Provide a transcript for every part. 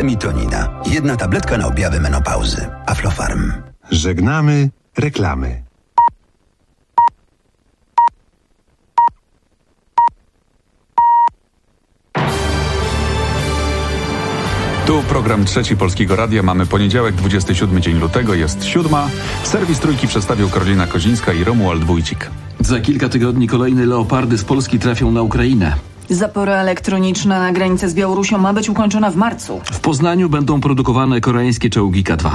Tremitonina. 1 tabletka na objawy menopauzy. Aflofarm. Żegnamy reklamy. Tu program Trzeci Polskiego Radia. Mamy poniedziałek, 27 dzień lutego, jest 7. Serwis Trójki przedstawił Karolina Kozińska i Romuald Wójcik. Za kilka tygodni kolejne Leopardy z Polski trafią na Ukrainę. Zapora elektroniczna na granicę z Białorusią ma być ukończona w marcu. W Poznaniu będą produkowane koreańskie czołgi K2.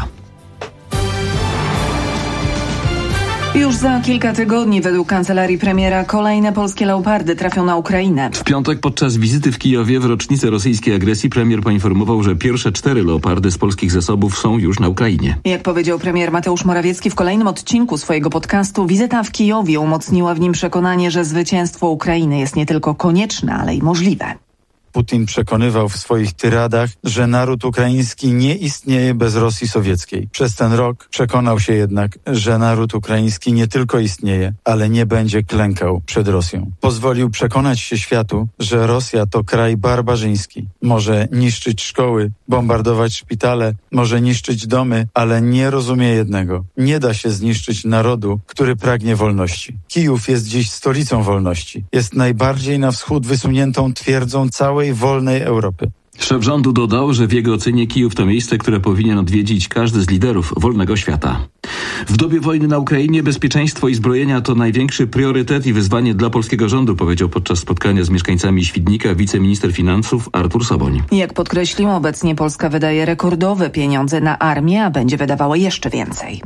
Już za kilka tygodni według kancelarii premiera kolejne polskie Leopardy trafią na Ukrainę. W piątek podczas wizyty w Kijowie w rocznicę rosyjskiej agresji premier poinformował, że pierwsze 4 Leopardy z polskich zasobów są już na Ukrainie. Jak powiedział premier Mateusz Morawiecki w kolejnym odcinku swojego podcastu, wizyta w Kijowie umocniła w nim przekonanie, że zwycięstwo Ukrainy jest nie tylko konieczne, ale i możliwe. Putin przekonywał w swoich tyradach, że naród ukraiński nie istnieje bez Rosji sowieckiej. Przez ten rok przekonał się jednak, że naród ukraiński nie tylko istnieje, ale nie będzie klękał przed Rosją. Pozwolił przekonać się światu, że Rosja to kraj barbarzyński. Może niszczyć szkoły, bombardować szpitale, może niszczyć domy, ale nie rozumie jednego. Nie da się zniszczyć narodu, który pragnie wolności. Kijów jest dziś stolicą wolności. Jest najbardziej na wschód wysuniętą twierdzą całej wolnej Europy. Szef rządu dodał, że w jego ocenie Kijów to miejsce, które powinien odwiedzić każdy z liderów wolnego świata. W dobie wojny na Ukrainie bezpieczeństwo i zbrojenia to największy priorytet i wyzwanie dla polskiego rządu, powiedział podczas spotkania z mieszkańcami Świdnika wiceminister finansów Artur Soboń. Jak podkreślił, obecnie Polska wydaje rekordowe pieniądze na armię, a będzie wydawała jeszcze więcej.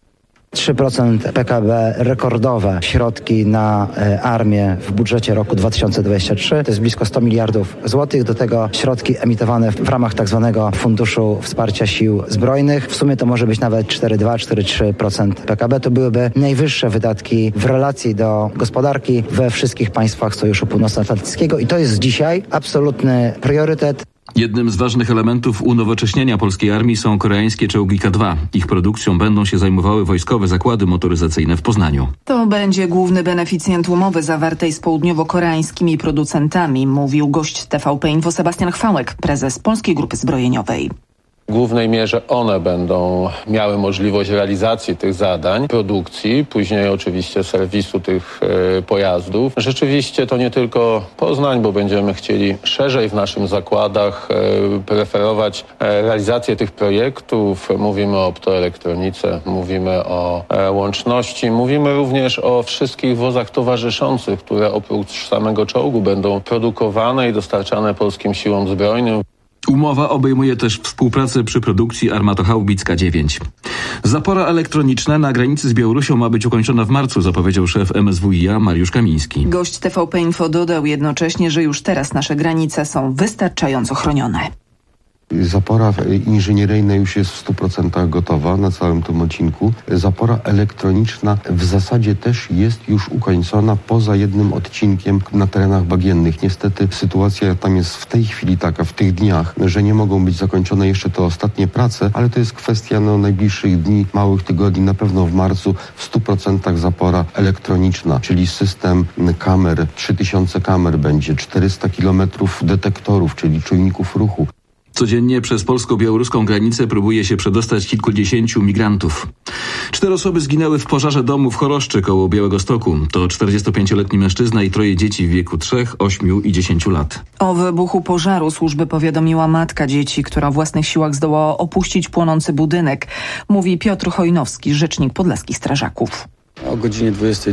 3% PKB, rekordowe środki na armię w budżecie roku 2023. To jest blisko 100 miliardów złotych. Do tego środki emitowane w ramach tak zwanego Funduszu Wsparcia Sił Zbrojnych. W sumie to może być nawet 4,2-4,3% PKB. To byłyby najwyższe wydatki w relacji do gospodarki we wszystkich państwach Sojuszu Północnoatlantyckiego i to jest dzisiaj absolutny priorytet. Jednym z ważnych elementów unowocześnienia polskiej armii są koreańskie czołgi K2. Ich produkcją będą się zajmowały wojskowe zakłady motoryzacyjne w Poznaniu. To będzie główny beneficjent umowy zawartej z południowo-koreańskimi producentami, mówił gość TVP Info Sebastian Chwałek, prezes Polskiej Grupy Zbrojeniowej. W głównej mierze one będą miały możliwość realizacji tych zadań, produkcji, później oczywiście serwisu tych pojazdów. Rzeczywiście to nie tylko Poznań, bo będziemy chcieli szerzej w naszych zakładach preferować realizację tych projektów. Mówimy o optoelektronice, mówimy o łączności, mówimy również o wszystkich wozach towarzyszących, które oprócz samego czołgu będą produkowane i dostarczane polskim siłom zbrojnym. Umowa obejmuje też współpracę przy produkcji armatohaubic K9. Zapora elektroniczna na granicy z Białorusią ma być ukończona w marcu, zapowiedział szef MSWiA Mariusz Kamiński. Gość TVP Info dodał jednocześnie, że już teraz nasze granice są wystarczająco chronione. Zapora inżynieryjna już jest w 100% gotowa na całym tym odcinku. Zapora elektroniczna w zasadzie też jest już ukończona poza jednym odcinkiem na terenach bagiennych. Niestety sytuacja tam jest w tej chwili taka, w tych dniach, że nie mogą być zakończone jeszcze te ostatnie prace, ale to jest kwestia najbliższych dni, małych tygodni, na pewno w marcu w 100% zapora elektroniczna, czyli system kamer, 3000 kamer będzie, 400 km detektorów, czyli czujników ruchu. Codziennie przez polsko-białoruską granicę próbuje się przedostać kilkudziesięciu migrantów. 4 osoby zginęły w pożarze domu w Choroszczy koło Białegostoku. To 45-letni mężczyzna i 3 dzieci w wieku 3, 8 i 10 lat. O wybuchu pożaru służby powiadomiła matka dzieci, która o własnych siłach zdołała opuścić płonący budynek. Mówi Piotr Hojnowski, rzecznik podlaskich strażaków. O godzinie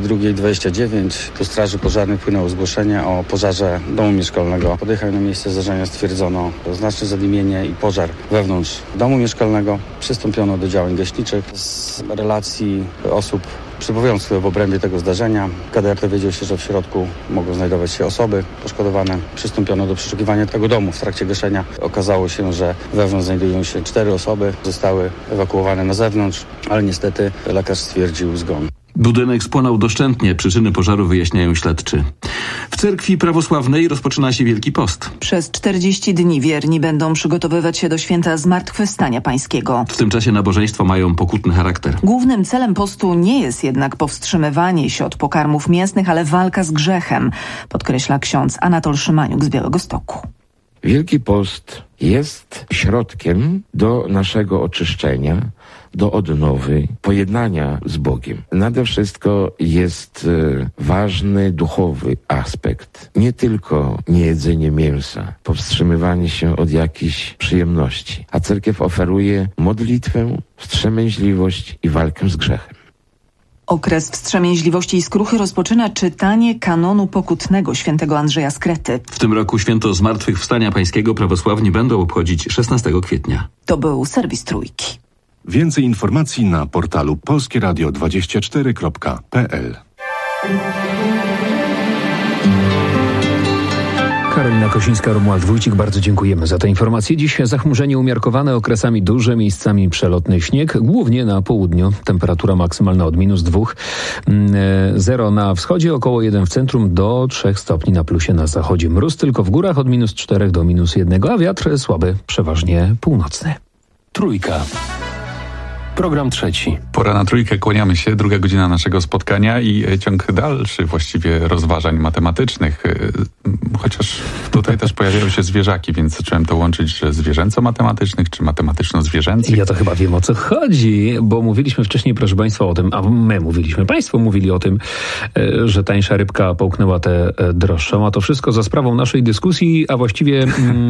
22:29 do straży pożarnej płynęło zgłoszenie o pożarze domu mieszkalnego. Podjechałem na miejsce zdarzenia, stwierdzono znaczne zadymienie i pożar wewnątrz domu mieszkalnego. Przystąpiono do działań gaśniczych. Z relacji osób przebywających w obrębie tego zdarzenia KDR dowiedział się, że w środku mogą znajdować się osoby poszkodowane. Przystąpiono do przeszukiwania tego domu. W trakcie gaszenia okazało się, że wewnątrz znajdują się 4 osoby. Zostały ewakuowane na zewnątrz, ale niestety lekarz stwierdził zgon. Budynek spłonął doszczętnie. Przyczyny pożaru wyjaśniają śledczy. W cerkwi prawosławnej rozpoczyna się Wielki Post. Przez 40 dni wierni będą przygotowywać się do święta Zmartwychwstania Pańskiego. W tym czasie nabożeństwa mają pokutny charakter. Głównym celem postu nie jest jednak powstrzymywanie się od pokarmów mięsnych, ale walka z grzechem, podkreśla ksiądz Anatol Szymaniuk z Białegostoku. Wielki Post jest środkiem do naszego oczyszczenia, do odnowy, pojednania z Bogiem. Nade wszystko jest ważny duchowy aspekt. Nie tylko niejedzenie mięsa, powstrzymywanie się od jakichś przyjemności. A cerkiew oferuje modlitwę, wstrzemięźliwość i walkę z grzechem. Okres wstrzemięźliwości i skruchy rozpoczyna czytanie kanonu pokutnego świętego Andrzeja z Krety. W tym roku święto Zmartwychwstania Pańskiego prawosławni będą obchodzić 16 kwietnia. To był serwis Trójki. Więcej informacji na portalu polskieradio24.pl. Karolina Kosińska, Romuald Wójcik, bardzo dziękujemy za te informacje. Dziś zachmurzenie umiarkowane, okresami duże, miejscami przelotny śnieg, głównie na południu. Temperatura maksymalna od -2, 0 na wschodzie, około 1 w centrum, do 3 stopni na plusie na zachodzie. Mróz tylko w górach od -4 do -1, a wiatr słaby, przeważnie północny. Trójka. Program trzeci. Pora na Trójkę, kłaniamy się. Druga godzina naszego spotkania i ciąg dalszy właściwie rozważań matematycznych. Chociaż tutaj też pojawiają się zwierzaki, więc zacząłem to łączyć, że zwierzęco-matematycznych czy matematyczno-zwierzęcych. Ja to chyba wiem, o co chodzi, bo mówiliśmy wcześniej, proszę Państwa, o tym, a my mówiliśmy, Państwo mówili o tym, że tańsza rybka połknęła tę droższą, a to wszystko za sprawą naszej dyskusji, a właściwie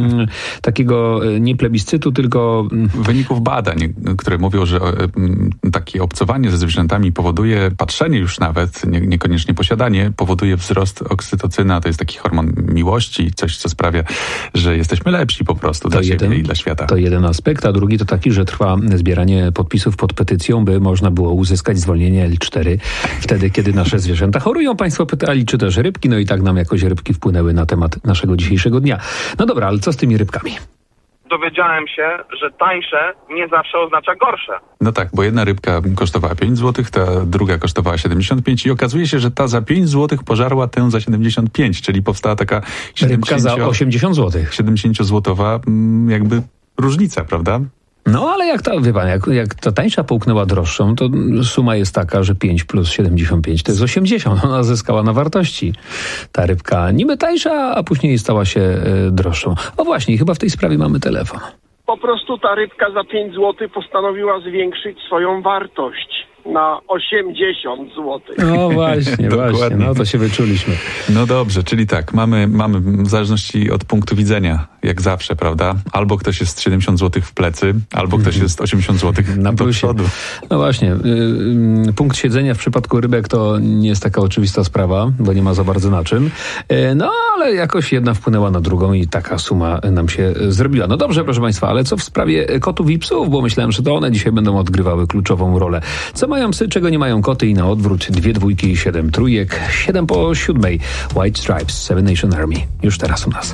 takiego nie plebiscytu, tylko wyników badań, które mówią, że takie obcowanie ze zwierzętami powoduje, patrzenie już nawet, niekoniecznie posiadanie, powoduje wzrost oksytocyny, a to jest taki hormon miłości, coś, co sprawia, że jesteśmy lepsi po prostu dla siebie i dla świata. To jeden aspekt, a drugi to taki, że trwa zbieranie podpisów pod petycją, by można było uzyskać zwolnienie L4 wtedy, kiedy nasze zwierzęta chorują. Państwo pytali, czy też rybki, no i tak nam jakoś rybki wpłynęły na temat naszego dzisiejszego dnia. No dobra, ale co z tymi rybkami? Dowiedziałem się, że tańsze nie zawsze oznacza gorsze. No tak, bo jedna rybka kosztowała 5 zł, ta druga kosztowała 75 i okazuje się, że ta za 5 zł pożarła tę za 75, czyli powstała taka rybka za 80 zł. 70-złotowa jakby różnica, prawda? No ale jak ta, wie pan, jak ta tańsza połknęła droższą, to suma jest taka, że 5 plus 75 to jest 80. Ona zyskała na wartości. Ta rybka niby tańsza, a później stała się droższą. O właśnie, chyba w tej sprawie mamy telefon. Po prostu ta rybka za 5 zł postanowiła zwiększyć swoją wartość na 80 zł. No właśnie, właśnie, no to się wyczuliśmy. No dobrze, czyli tak, mamy w zależności od punktu widzenia, jak zawsze, prawda? Albo ktoś jest 70 zł w plecy, albo ktoś jest 80 zł na do przodu. No właśnie, punkt siedzenia w przypadku rybek to nie jest taka oczywista sprawa, bo nie ma za bardzo na czym. No ale jakoś jedna wpłynęła na drugą i taka suma nam się zrobiła. No dobrze, proszę Państwa, ale co w sprawie kotów i psów? Bo myślałem, że to one dzisiaj będą odgrywały kluczową rolę. Co mają psy, czego nie mają koty i na odwrót 2 dwójki i 7 trójek, 7 po 7. White Stripes, Seven Nation Army. Już teraz u nas.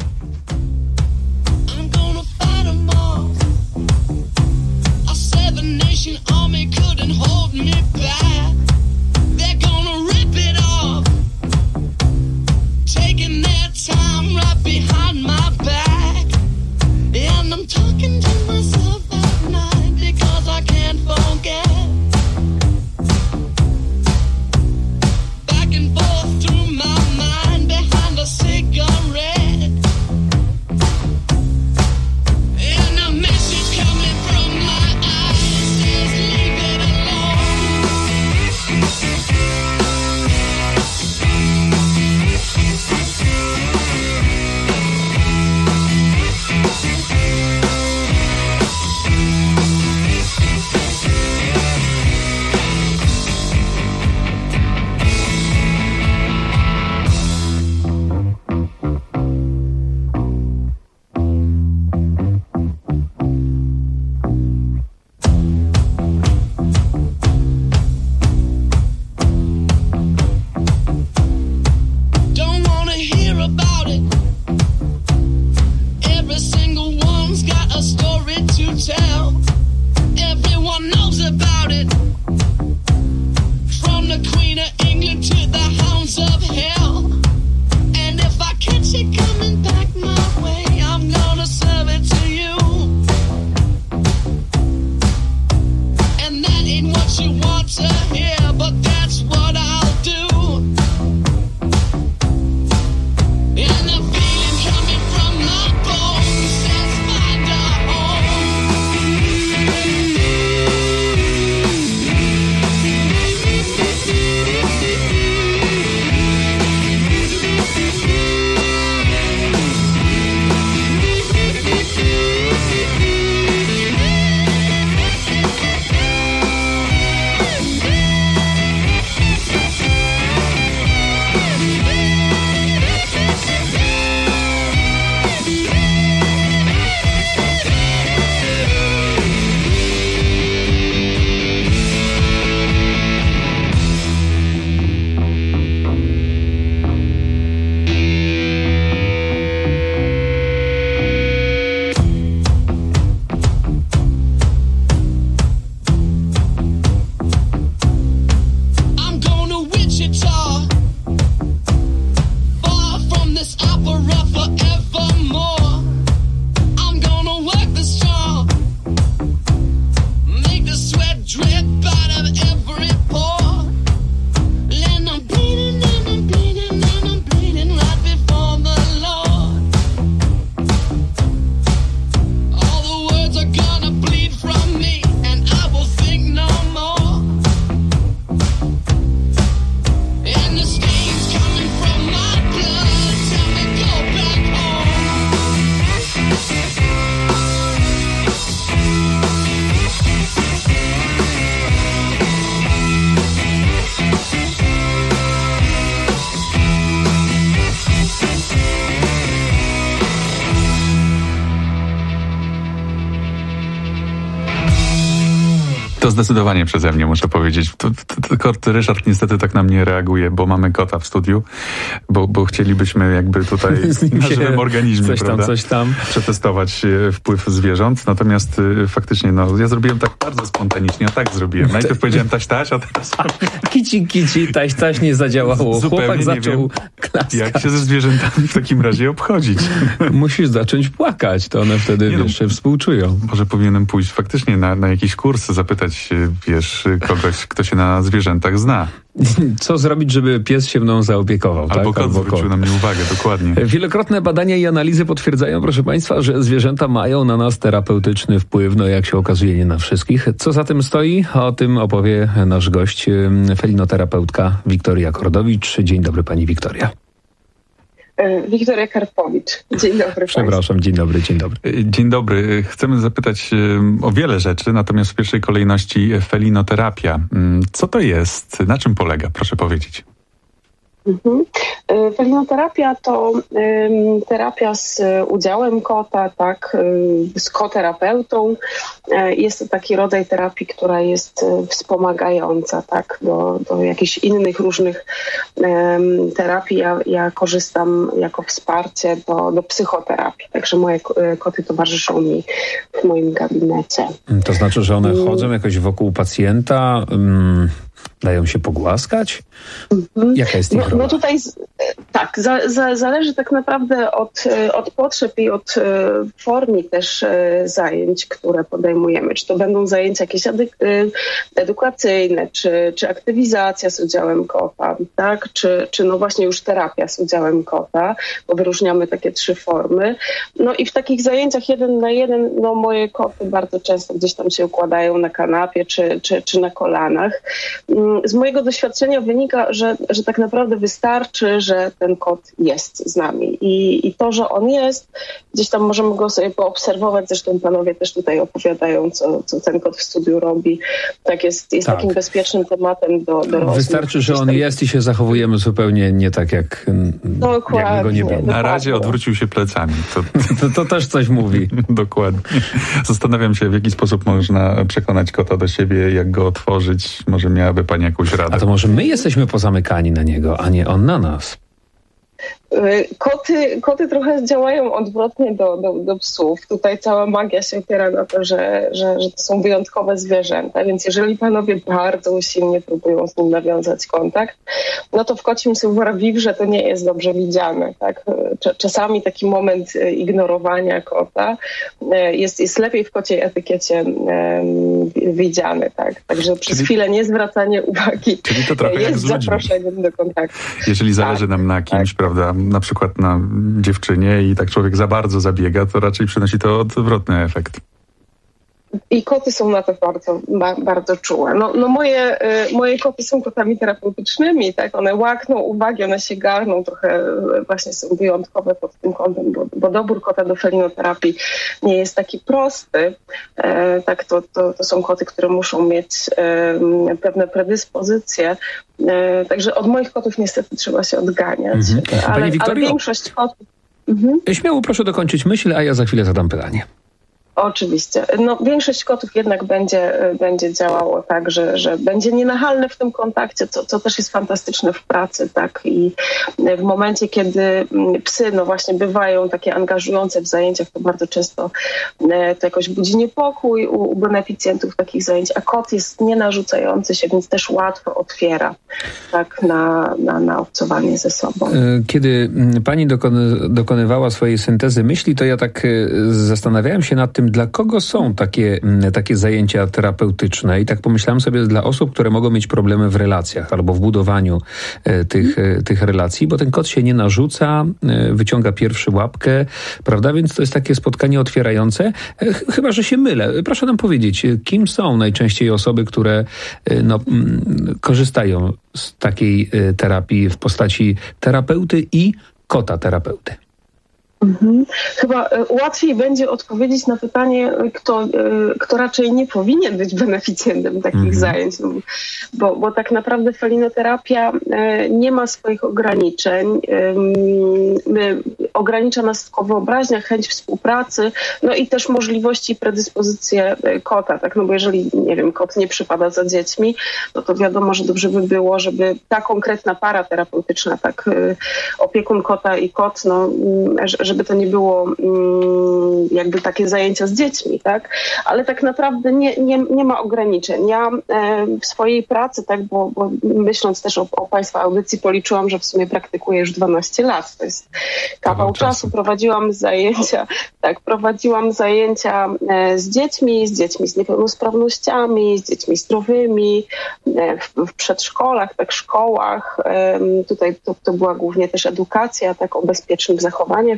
To zdecydowanie przeze mnie, muszę powiedzieć. Tylko Ryszard niestety tak na mnie reaguje, bo mamy kota w studiu, bo chcielibyśmy jakby tutaj na żywym organizmie, coś tam przetestować wpływ zwierząt. Natomiast faktycznie, ja zrobiłem tak bardzo spontanicznie, tak zrobiłem. Najpierw powiedziałem taś, a teraz... Kici, taś nie zadziałało. Zupełnie Chłopak zaczął nie wiem, klaskać. jak się ze zwierzętami w takim razie obchodzić. Musisz zacząć płakać, to one wtedy jeszcze współczują. Może powinienem pójść faktycznie na jakiś kurs, zapytać, kogoś, kto się na zwierzętach zna. Co zrobić, żeby pies się mną zaopiekował? Albo kot zwrócił na mnie uwagę, dokładnie. Wielokrotne badania i analizy potwierdzają, proszę Państwa, że zwierzęta mają na nas terapeutyczny wpływ, jak się okazuje, nie na wszystkich. Co za tym stoi? O tym opowie nasz gość, felinoterapeutka Wiktoria Kordowicz. Dzień dobry, pani Wiktoria. Wiktoria Karpowicz. Dzień dobry. Przepraszam, dzień dobry. Dzień dobry. Chcemy zapytać o wiele rzeczy, natomiast w pierwszej kolejności felinoterapia. Co to jest? Na czym polega? Proszę powiedzieć. Felinoterapia to terapia z udziałem kota, tak, z koterapeutą. Jest to taki rodzaj terapii, która jest wspomagająca, tak, do jakichś innych różnych terapii. Ja korzystam jako wsparcie do psychoterapii, także moje koty towarzyszą mi w moim gabinecie. To znaczy, że one chodzą jakoś wokół pacjenta, dają się pogłaskać? Jaka jest ich rola? No tutaj tak, zależy tak naprawdę od potrzeb i od formy też zajęć, które podejmujemy. Czy to będą zajęcia jakieś edukacyjne, czy aktywizacja z udziałem kota, tak? Czy no właśnie już terapia z udziałem kota, bo wyróżniamy takie 3 formy. No i w takich zajęciach 1 na 1, moje koty bardzo często gdzieś tam się układają na kanapie, czy na kolanach. Z mojego doświadczenia wynika, że tak naprawdę wystarczy, że ten kot jest z nami. I to, że on jest, gdzieś tam możemy go sobie poobserwować, zresztą panowie też tutaj opowiadają, co ten kot w studiu robi. Tak, jest takim bezpiecznym tematem do rozmów. Wystarczy, że on jest i się zachowujemy zupełnie nie tak, jakby go nie było. Na razie odwrócił się plecami. To też coś mówi. Dokładnie. Zastanawiam się, w jaki sposób można przekonać kota do siebie, jak go otworzyć. Może miałaby pani jakąś radę. A to może my jesteśmy pozamykani na niego, a nie on na nas. Koty trochę działają odwrotnie do psów. Tutaj cała magia się opiera na to, że to są wyjątkowe zwierzęta, więc jeżeli panowie bardzo usilnie próbują z nim nawiązać kontakt, no to w kocim savoir-vivre to nie jest dobrze widziane. Tak? Czasami taki moment ignorowania kota jest lepiej w kociej etykiecie widziany. Tak? Także przez chwilę niezwracanie uwagi jest zaproszeniem do kontaktu. Jeżeli zależy nam na kimś, prawda, na przykład na dziewczynie i tak człowiek za bardzo zabiega, to raczej przynosi to odwrotny efekt. I koty są na to bardzo, bardzo czułe. Moje koty są kotami terapeutycznymi, tak? One łakną uwagi, one się garną, trochę właśnie są wyjątkowe pod tym kątem, bo dobór kota do felinoterapii nie jest taki prosty. Tak, to są koty, które muszą mieć pewne predyspozycje. Także od moich kotów niestety trzeba się odganiać. Ale większość kotów... Śmiało proszę dokończyć myśl, a ja za chwilę zadam pytanie. Oczywiście. Większość kotów jednak będzie działało tak, że będzie nienachalne w tym kontakcie, co też jest fantastyczne w pracy, tak? I w momencie, kiedy psy, właśnie bywają takie angażujące w zajęciach, to bardzo często to jakoś budzi niepokój u beneficjentów takich zajęć, a kot jest nienarzucający się, więc też łatwo otwiera, tak, na obcowanie ze sobą. Kiedy pani dokonywała swojej syntezy myśli, to ja tak zastanawiałem się nad tym, dla kogo są takie zajęcia terapeutyczne i tak pomyślałem sobie, dla osób, które mogą mieć problemy w relacjach albo w budowaniu tych relacji, bo ten kot się nie narzuca, wyciąga pierwszy łapkę, prawda? Więc to jest takie spotkanie otwierające. Chyba że się mylę. Proszę nam powiedzieć, kim są najczęściej osoby, które korzystają z takiej terapii w postaci terapeuty i kota terapeuty? Chyba łatwiej będzie odpowiedzieć na pytanie, kto raczej nie powinien być beneficjentem takich zajęć, bo tak naprawdę felinoterapia nie ma swoich ograniczeń. My ogranicza nas tylko wyobraźnia, chęć współpracy, no i też możliwości i predyspozycje kota, tak? No bo jeżeli, nie wiem, kot nie przypada za dziećmi, no to wiadomo, że dobrze by było, żeby ta konkretna para terapeutyczna, tak, opiekun kota i kot, no, żeby to nie było jakby takie zajęcia z dziećmi, tak? Ale tak naprawdę nie ma ograniczeń. Ja w swojej pracy, tak, bo myśląc też o Państwa audycji, policzyłam, że w sumie praktykuję już 12 lat. To jest kawał czasu. Prowadziłam zajęcia z dziećmi z niepełnosprawnościami, z dziećmi zdrowymi, w przedszkolach, tak, szkołach. Tutaj to była głównie też edukacja, tak, o bezpiecznym zachowaniu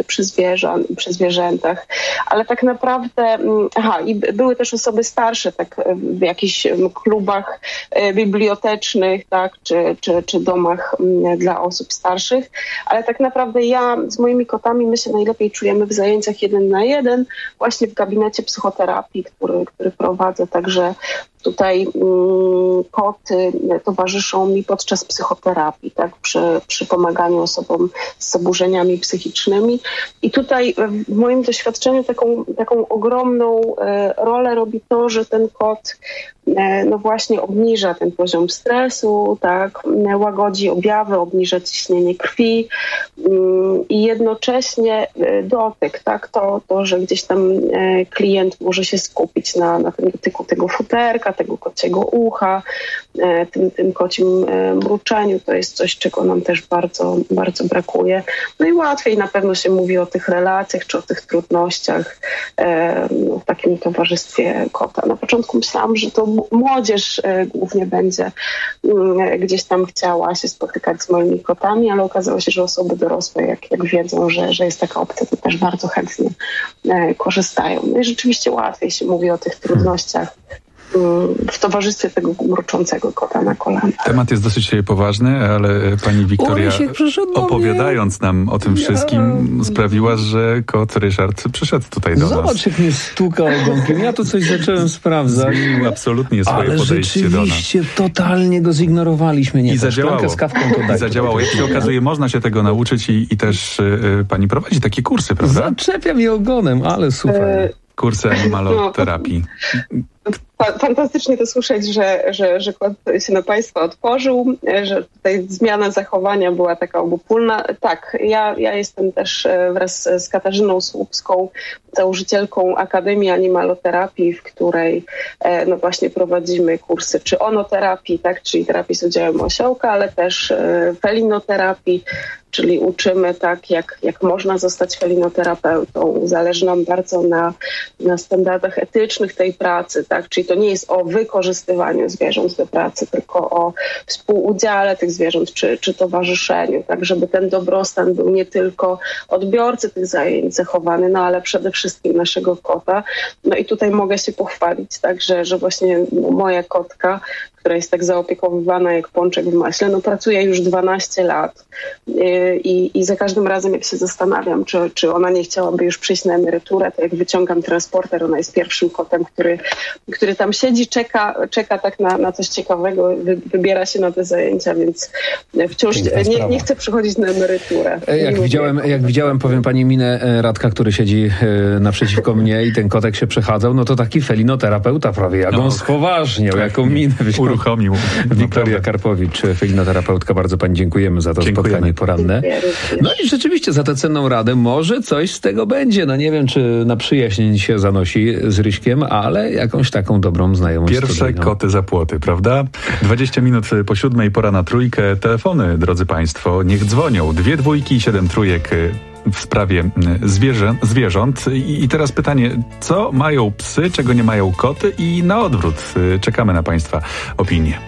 przy zwierzętach. Ale tak naprawdę, i były też osoby starsze, tak, w jakichś klubach bibliotecznych, tak, czy domach dla osób starszych, ale tak naprawdę ja z moimi kotami my się najlepiej czujemy w zajęciach 1 na 1, właśnie w gabinecie psychoterapii, który prowadzę, także tutaj koty towarzyszą mi podczas psychoterapii, tak, przy pomaganiu osobom z zaburzeniami psychicznymi. I tutaj w moim doświadczeniu taką ogromną rolę robi to, że ten kot no właśnie obniża ten poziom stresu, tak, łagodzi objawy, obniża ciśnienie krwi i jednocześnie dotyk, tak, to że gdzieś tam klient może się skupić na tym dotyku tego futerka, tego kociego ucha, tym kocim mruczeniu, to jest coś, czego nam też bardzo, bardzo brakuje. No i łatwiej na pewno się mówi o tych relacjach, czy o tych trudnościach w takim towarzystwie kota. Na początku myślałam, że to młodzież głównie będzie gdzieś tam chciała się spotykać z moimi kotami, ale okazało się, że osoby dorosłe, jak wiedzą, że jest taka opcja, to też bardzo chętnie korzystają. No i rzeczywiście łatwiej się mówi o tych trudnościach w towarzystwie tego mruczącego kota na kolanach. Temat jest dosyć poważny, ale pani Wiktoria, opowiadając nam o tym wszystkim, sprawiła, że kot Ryszard przyszedł tutaj do nas. Zobacz, jak mnie stuka ogonkiem. Ja tu coś zacząłem sprawdzać. Zmienił absolutnie swoje podejście do nas. Ale rzeczywiście totalnie go zignorowaliśmy. I zadziałało. Z kawką to daj. Zadziałało. Jak się okazuje, można się tego nauczyć i też pani prowadzi takie kursy, prawda? Zaczepia mnie ogonem, ale super. Kursy animaloterapii. Fantastycznie to słyszeć, że kot się na Państwa otworzył, że tutaj zmiana zachowania była taka obopólna. Tak, ja jestem też wraz z Katarzyną Słupską, założycielką Akademii Animaloterapii, w której no właśnie prowadzimy kursy czy onoterapii, tak, czyli terapii z udziałem osiołka, ale też felinoterapii, czyli uczymy tak, jak można zostać felinoterapeutą. Zależy nam bardzo na standardach etycznych tej pracy, tak, czyli to nie jest o wykorzystywaniu zwierząt do pracy, tylko o współudziale tych zwierząt czy towarzyszeniu, tak, żeby ten dobrostan był nie tylko odbiorcy tych zajęć zachowany, no ale przede wszystkim naszego kota. No i tutaj mogę się pochwalić, tak, że właśnie moja kotka, która jest tak zaopiekowywana jak pączek w maśle, no pracuje już 12 lat i za każdym razem jak się zastanawiam, czy ona nie chciałaby już przyjść na emeryturę, to jak wyciągam transporter, ona jest pierwszym kotem, który tam siedzi, czeka tak na coś ciekawego, wybiera się na te zajęcia, więc wciąż nie chce przychodzić na emeryturę. Jak widziałem, powiem pani, minę Radka, który siedzi naprzeciwko mnie i ten kotek się przechadzał, no to taki felinoterapeuta prawie, jak on spoważniał, jaką minę uruchomił. Wiktoria Karpowicz, felinoterapeutka, bardzo pani dziękujemy za to spotkanie poranne. No i rzeczywiście za tę cenną radę może coś z tego będzie. No nie wiem, czy na przyjaźń się zanosi z Ryśkiem, ale jakąś taką dobrą znajomość. Pierwsze koty za płoty, prawda? 20 minut po 7:00, pora na trójkę. Telefony, drodzy państwo, niech dzwonią. 2 dwójki i 7 trójek w sprawie zwierząt. I teraz pytanie, co mają psy, czego nie mają koty i na odwrót. Czekamy na państwa opinie.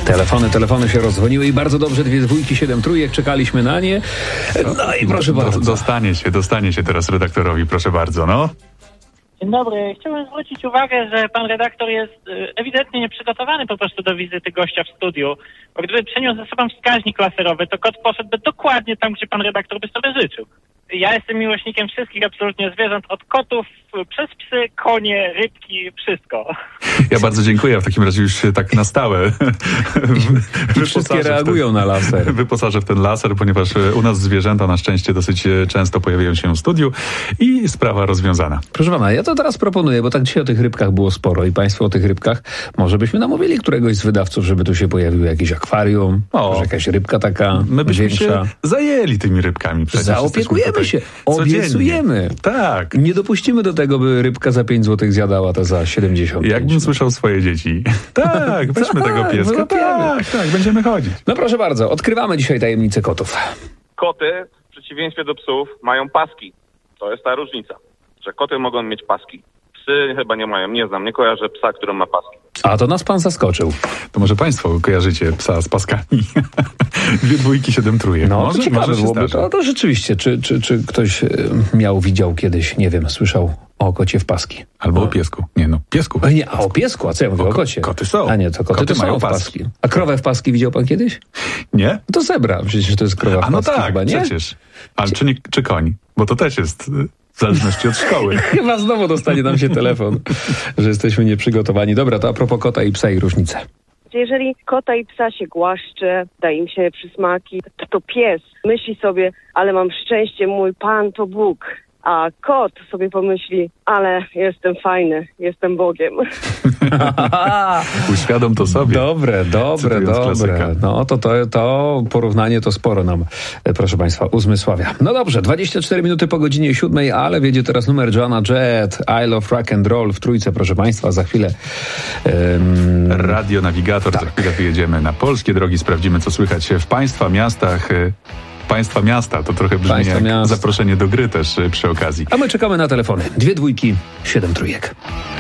Telefony się rozdzwoniły i bardzo dobrze, 2 dwójki, 7 trójek, czekaliśmy na nie. No i proszę bardzo. Dostanie się teraz redaktorowi, proszę bardzo, no. Dzień dobry. Chciałbym zwrócić uwagę, że pan redaktor jest ewidentnie nieprzygotowany po prostu do wizyty gościa w studiu. Bo gdyby przyniósł ze sobą wskaźnik laserowy, to kot poszedłby dokładnie tam, gdzie pan redaktor by sobie życzył. Ja jestem miłośnikiem wszystkich absolutnie zwierząt, od kotów, przez psy, konie, rybki, wszystko. Ja bardzo dziękuję, w takim razie już tak na stałe. Wszystkie reagują na laser. Wyposażę w ten laser, ponieważ u nas zwierzęta na szczęście dosyć często pojawiają się w studiu i sprawa rozwiązana. Proszę pana, ja to teraz proponuję, bo tak dzisiaj o tych rybkach było sporo i państwo o tych rybkach, może byśmy namówili któregoś z wydawców, żeby tu się pojawiło jakieś akwarium, może jakaś rybka taka my byśmy większa. się zajęli tymi rybkami. Zaopiekujemy się, obiecujemy. Tak. Nie dopuścimy do tego, by rybka za 5 zł zjadała ta za 70. Jakbym słyszał swoje dzieci. Tak, weźmy tego pieska. Tak, będziemy chodzić. No proszę bardzo, odkrywamy dzisiaj tajemnicę kotów. Koty, w przeciwieństwie do psów, mają paski. To jest ta różnica, że koty mogą mieć paski. Psy chyba nie mają, nie kojarzę psa, który ma paski. A to nas pan zaskoczył. To może państwo kojarzycie psa z paskami. 2 dwójki, 7 trójek. No może, to ciekawe może byłoby. To rzeczywiście, czy ktoś widział kiedyś, nie wiem, słyszał o kocie w paski. Albo o piesku. Piesku. Nie, o piesku, a co ja mówię o kocie? Koty są. A nie, to koty to mają są w paski. A krowę w paski widział pan kiedyś? Nie. To zebra, przecież to jest krowa w paski. No tak, chyba, nie? przecież. Ale czy koń? Bo to też jest w zależności od szkoły. Chyba znowu dostanie nam się telefon, że jesteśmy nieprzygotowani. Dobra, to a propos kota i psa i różnice. Jeżeli kota i psa się głaszcze, daje im się przysmaki, to pies myśli sobie, ale mam szczęście, mój Pan to Bóg. A kot sobie pomyśli, ale jestem fajny, jestem Bogiem. Uświadom to sobie. Dobre. No to porównanie to sporo nam, proszę państwa, uzmysławia. No dobrze, 24 minuty po godzinie 7, ale wiedzie teraz numer Joanna Jett, I Love Rock and Roll w trójce, proszę państwa, za chwilę. Radio Navigator, tak. Za chwilę wyjedziemy na polskie drogi, sprawdzimy, co słychać w państwa miastach. Państwa miasta, to trochę brzmi jak zaproszenie do gry też przy okazji. A my czekamy na telefony. 2 dwójki, 7 trójek.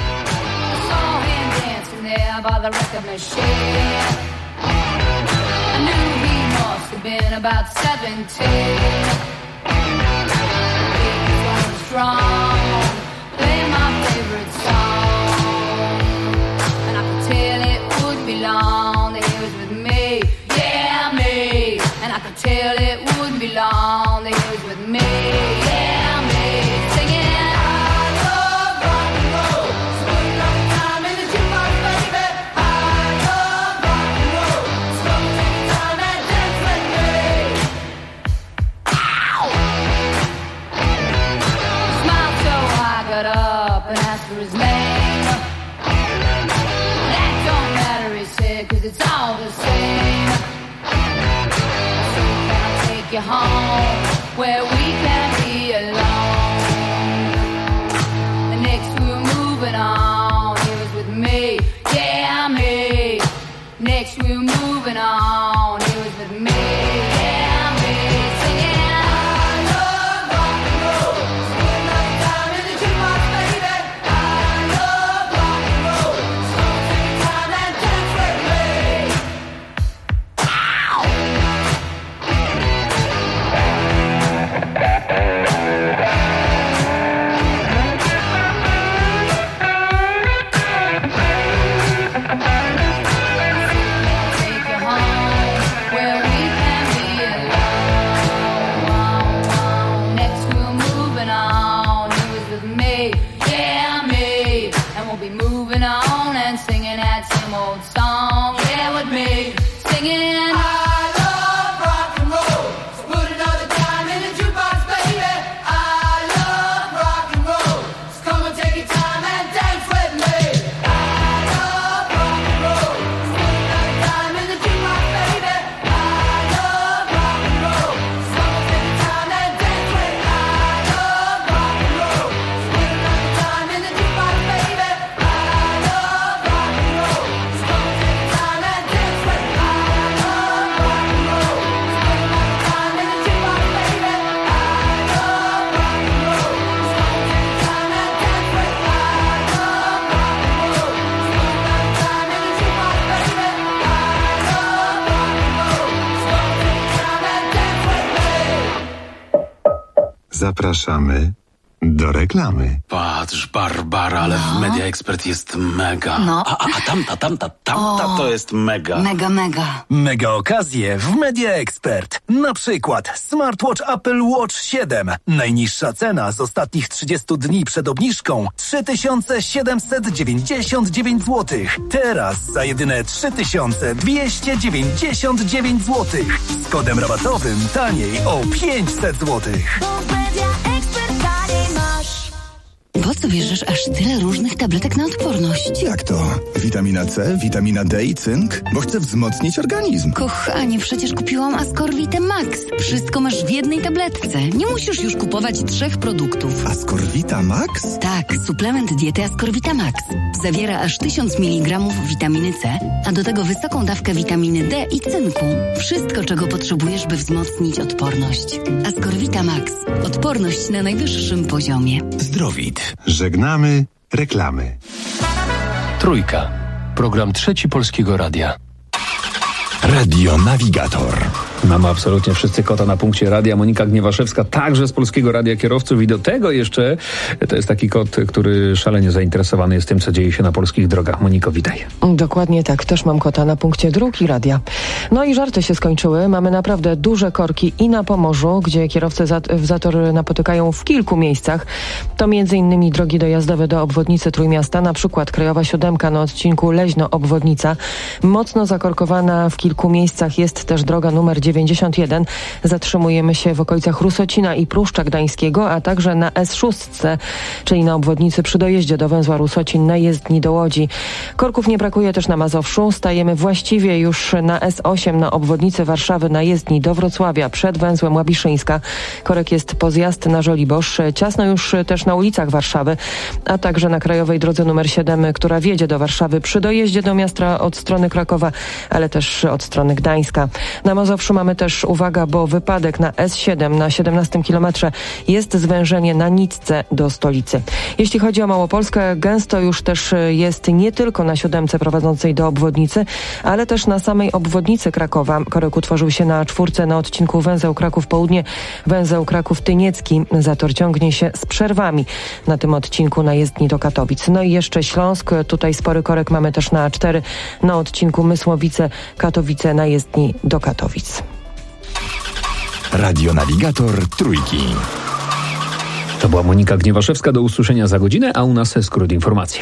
Till it wouldn't be long that he was with me, yeah, me, singing I love rock and roll, spend a lot of time in the jukebox, baby. I love rock and roll, so take your time and dance with me. Ow! Smiled so I got up and asked for his name. That don't matter, he said, 'cause it's all the same. You home where we can be alone. And next we were moving on. He was with me, yeah, me. Next we were moving on. He was with me, yeah, me. Singing I love rock and roll. Spend a lot of time in the jukebox, baby. I love rock and roll. So take your time and dance with me. Ow! Zapraszamy do reklamy. Patrz, Barbara, ale w Media Expert jest mega. No. A tamta to jest mega. Mega. Mega okazje w Media Expert. Na przykład smartwatch Apple Watch 7. Najniższa cena z ostatnich 30 dni przed obniżką 3799 zł. Teraz za jedyne 3299 zł. Z kodem rabatowym taniej o 500 zł. Po co bierzesz aż tyle różnych tabletek na odporność? Jak to? Witamina C, witamina D i cynk? Bo chcę wzmocnić organizm. Kochanie, przecież kupiłam Ascorvitę Max. Wszystko masz w jednej tabletce. Nie musisz już kupować 3 produktów. Ascorvita Max? Tak, suplement diety Ascorvita Max. Zawiera aż 1000 mg witaminy C, a do tego wysoką dawkę witaminy D i cynku. Wszystko, czego potrzebujesz, by wzmocnić odporność. Ascorvita Max. Odporność na najwyższym poziomie. Zdrowit. Żegnamy reklamy. Trójka. Program Trzeci Polskiego Radia. Radio Navigator. Mamy absolutnie wszyscy kota na punkcie radia. Monika Gniewaszewska, także z Polskiego Radia Kierowców, i do tego jeszcze to jest taki kot, który szalenie zainteresowany jest tym, co dzieje się na polskich drogach. Moniko, witaj. Dokładnie tak, też mam kota na punkcie dróg i radia. No i żarty się skończyły. Mamy naprawdę duże korki i na Pomorzu, gdzie kierowcy w zator napotykają w kilku miejscach. To m.in. drogi dojazdowe do obwodnicy Trójmiasta, na przykład Krajowa 7 na odcinku Leźno-Obwodnica. Mocno zakorkowana w kilku miejscach jest też droga numer 91. Zatrzymujemy się w okolicach Rusocina i Pruszcza Gdańskiego, a także na S6, czyli na obwodnicy przy dojeździe do węzła Rusocin na jezdni do Łodzi. Korków nie brakuje też na Mazowszu. Stajemy właściwie już na S8 na obwodnicy Warszawy na jezdni do Wrocławia przed węzłem Łabiszyńska. Korek jest po zjazd na Żoliborz. Ciasno już też na ulicach Warszawy, a także na krajowej drodze numer 7, która wiedzie do Warszawy przy dojeździe do miasta od strony Krakowa, ale też od strony Gdańska. Na Mazowszu mamy też, uwaga, bo wypadek na S7 na 17 kilometrze jest zwężenie na Nicce do stolicy. Jeśli chodzi o Małopolskę, gęsto już też jest nie tylko na 7 prowadzącej do obwodnicy, ale też na samej obwodnicy Krakowa. Korek utworzył się na 4 na odcinku węzeł Kraków Południe, węzeł Kraków Tyniecki. Zator ciągnie się z przerwami na tym odcinku na jezdni do Katowic. No i jeszcze Śląsk. Tutaj spory korek mamy też na A4 na odcinku Mysłowice-Katowice na jezdni do Katowic. Radio Navigator Trójki. To była Monika Gniewaszewska. Do usłyszenia za godzinę, a u nas skrót informacji.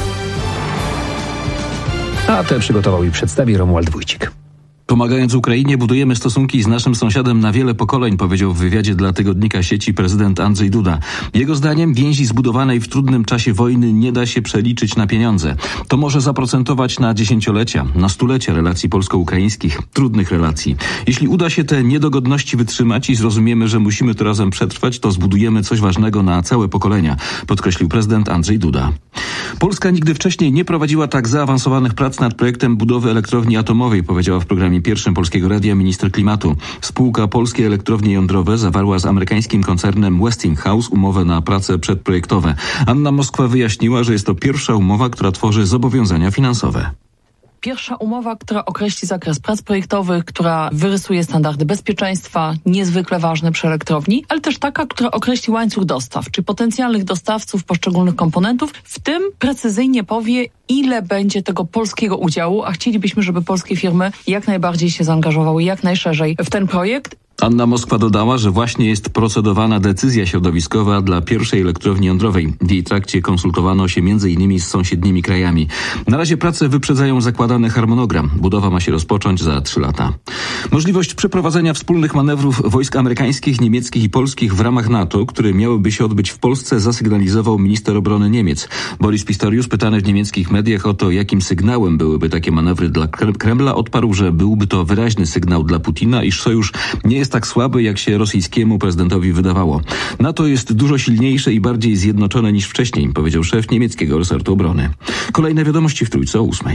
A te przygotował i przedstawi Romuald Wójcik. Pomagając Ukrainie, budujemy stosunki z naszym sąsiadem na wiele pokoleń, powiedział w wywiadzie dla tygodnika Sieci prezydent Andrzej Duda. Jego zdaniem więzi zbudowanej w trudnym czasie wojny nie da się przeliczyć na pieniądze. To może zaprocentować na dziesięciolecia, na stulecia relacji polsko-ukraińskich, trudnych relacji. Jeśli uda się te niedogodności wytrzymać i zrozumiemy, że musimy to razem przetrwać, to zbudujemy coś ważnego na całe pokolenia, podkreślił prezydent Andrzej Duda. Polska nigdy wcześniej nie prowadziła tak zaawansowanych prac nad projektem budowy elektrowni atomowej, powiedziała w programie pierwszym Polskiego Radia minister klimatu. Spółka Polskie Elektrownie Jądrowe zawarła z amerykańskim koncernem Westinghouse umowę na prace przedprojektowe. Anna Moskwa wyjaśniła, że jest to pierwsza umowa, która tworzy zobowiązania finansowe. Pierwsza umowa, która określi zakres prac projektowych, która wyrysuje standardy bezpieczeństwa, niezwykle ważne przy elektrowni, ale też taka, która określi łańcuch dostaw, czy potencjalnych dostawców poszczególnych komponentów, w tym precyzyjnie powie, ile będzie tego polskiego udziału, a chcielibyśmy, żeby polskie firmy jak najbardziej się zaangażowały, jak najszerzej w ten projekt. Anna Moskwa dodała, że właśnie jest procedowana decyzja środowiskowa dla pierwszej elektrowni jądrowej. W jej trakcie konsultowano się m.in. z sąsiednimi krajami. Na razie prace wyprzedzają zakładany harmonogram. Budowa ma się rozpocząć za 3 lata. Możliwość przeprowadzenia wspólnych manewrów wojsk amerykańskich, niemieckich i polskich w ramach NATO, które miałyby się odbyć w Polsce, zasygnalizował minister obrony Niemiec. Boris Pistorius, pytany w niemieckich mediach o to, jakim sygnałem byłyby takie manewry dla Kremla, odparł, że byłby to wyraźny sygnał dla Putina, iż sojusz nie jest tak słaby, jak się rosyjskiemu prezydentowi wydawało. NATO jest dużo silniejsze i bardziej zjednoczone niż wcześniej, powiedział szef niemieckiego resortu obrony. Kolejne wiadomości w Trójce o 8:00.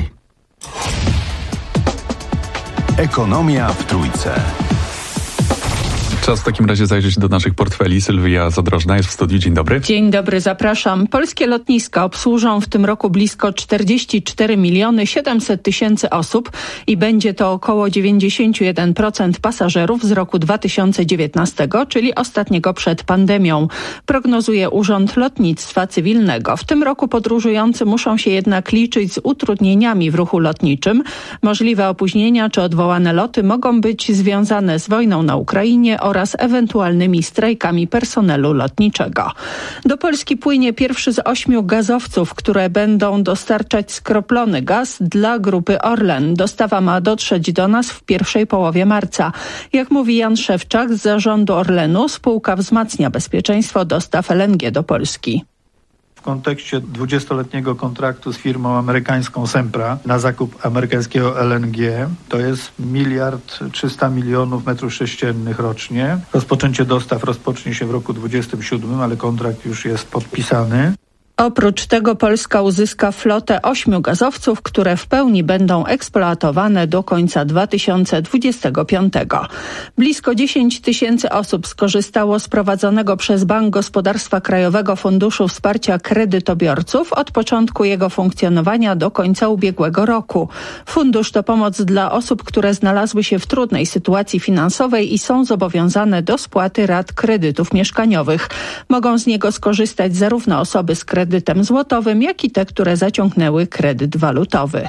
Ekonomia w Trójce. Czas w takim razie zajrzeć do naszych portfeli. Sylwia Zadrożna jest w studiu. Dzień dobry. Dzień dobry, zapraszam. Polskie lotniska obsłużą w tym roku blisko 44 700 000 osób i będzie to około 91% pasażerów z roku 2019, czyli ostatniego przed pandemią. Prognozuje Urząd Lotnictwa Cywilnego. W tym roku podróżujący muszą się jednak liczyć z utrudnieniami w ruchu lotniczym. Możliwe opóźnienia czy odwołane loty mogą być związane z wojną na Ukrainie oraz ewentualnymi strajkami personelu lotniczego. Do Polski płynie pierwszy z 8 gazowców, które będą dostarczać skroplony gaz dla grupy Orlen. Dostawa ma dotrzeć do nas w pierwszej połowie marca. Jak mówi Jan Szewczak z zarządu Orlenu, spółka wzmacnia bezpieczeństwo dostaw LNG do Polski. W kontekście 20-letniego kontraktu z firmą amerykańską Sempra na zakup amerykańskiego LNG to jest 1 300 000 000 metrów sześciennych rocznie. Rozpoczęcie dostaw rozpocznie się w roku 2027, ale kontrakt już jest podpisany. Oprócz tego Polska uzyska flotę 8 gazowców, które w pełni będą eksploatowane do końca 2025. Blisko 10 000 osób skorzystało z prowadzonego przez Bank Gospodarstwa Krajowego Funduszu Wsparcia Kredytobiorców od początku jego funkcjonowania do końca ubiegłego roku. Fundusz to pomoc dla osób, które znalazły się w trudnej sytuacji finansowej i są zobowiązane do spłaty rat kredytów mieszkaniowych. Mogą z niego skorzystać zarówno osoby z kredytem złotowym, jak i te, które zaciągnęły kredyt walutowy.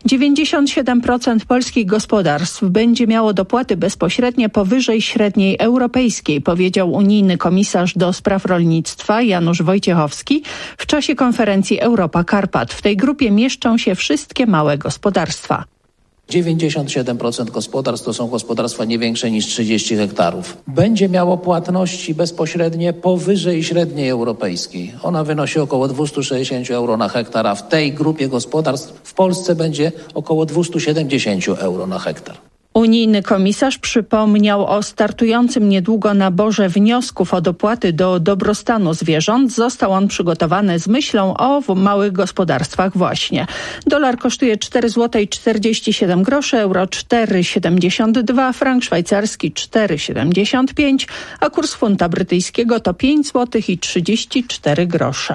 97% polskich gospodarstw będzie miało dopłaty bezpośrednie powyżej średniej europejskiej, powiedział unijny komisarz do spraw rolnictwa Janusz Wojciechowski w czasie konferencji Europa Karpat. W tej grupie mieszczą się wszystkie małe gospodarstwa. 97% gospodarstw to są gospodarstwa nie większe niż 30 hektarów. Będzie miało płatności bezpośrednie powyżej średniej europejskiej. Ona wynosi około 260 euro na hektar, a w tej grupie gospodarstw w Polsce będzie około 270 euro na hektar. Unijny komisarz przypomniał o startującym niedługo naborze wniosków o dopłaty do dobrostanu zwierząt. Został on przygotowany z myślą o małych gospodarstwach właśnie. Dolar kosztuje 4,47 zł, euro 4,72, frank szwajcarski 4,75, a kurs funta brytyjskiego to 5,34 zł.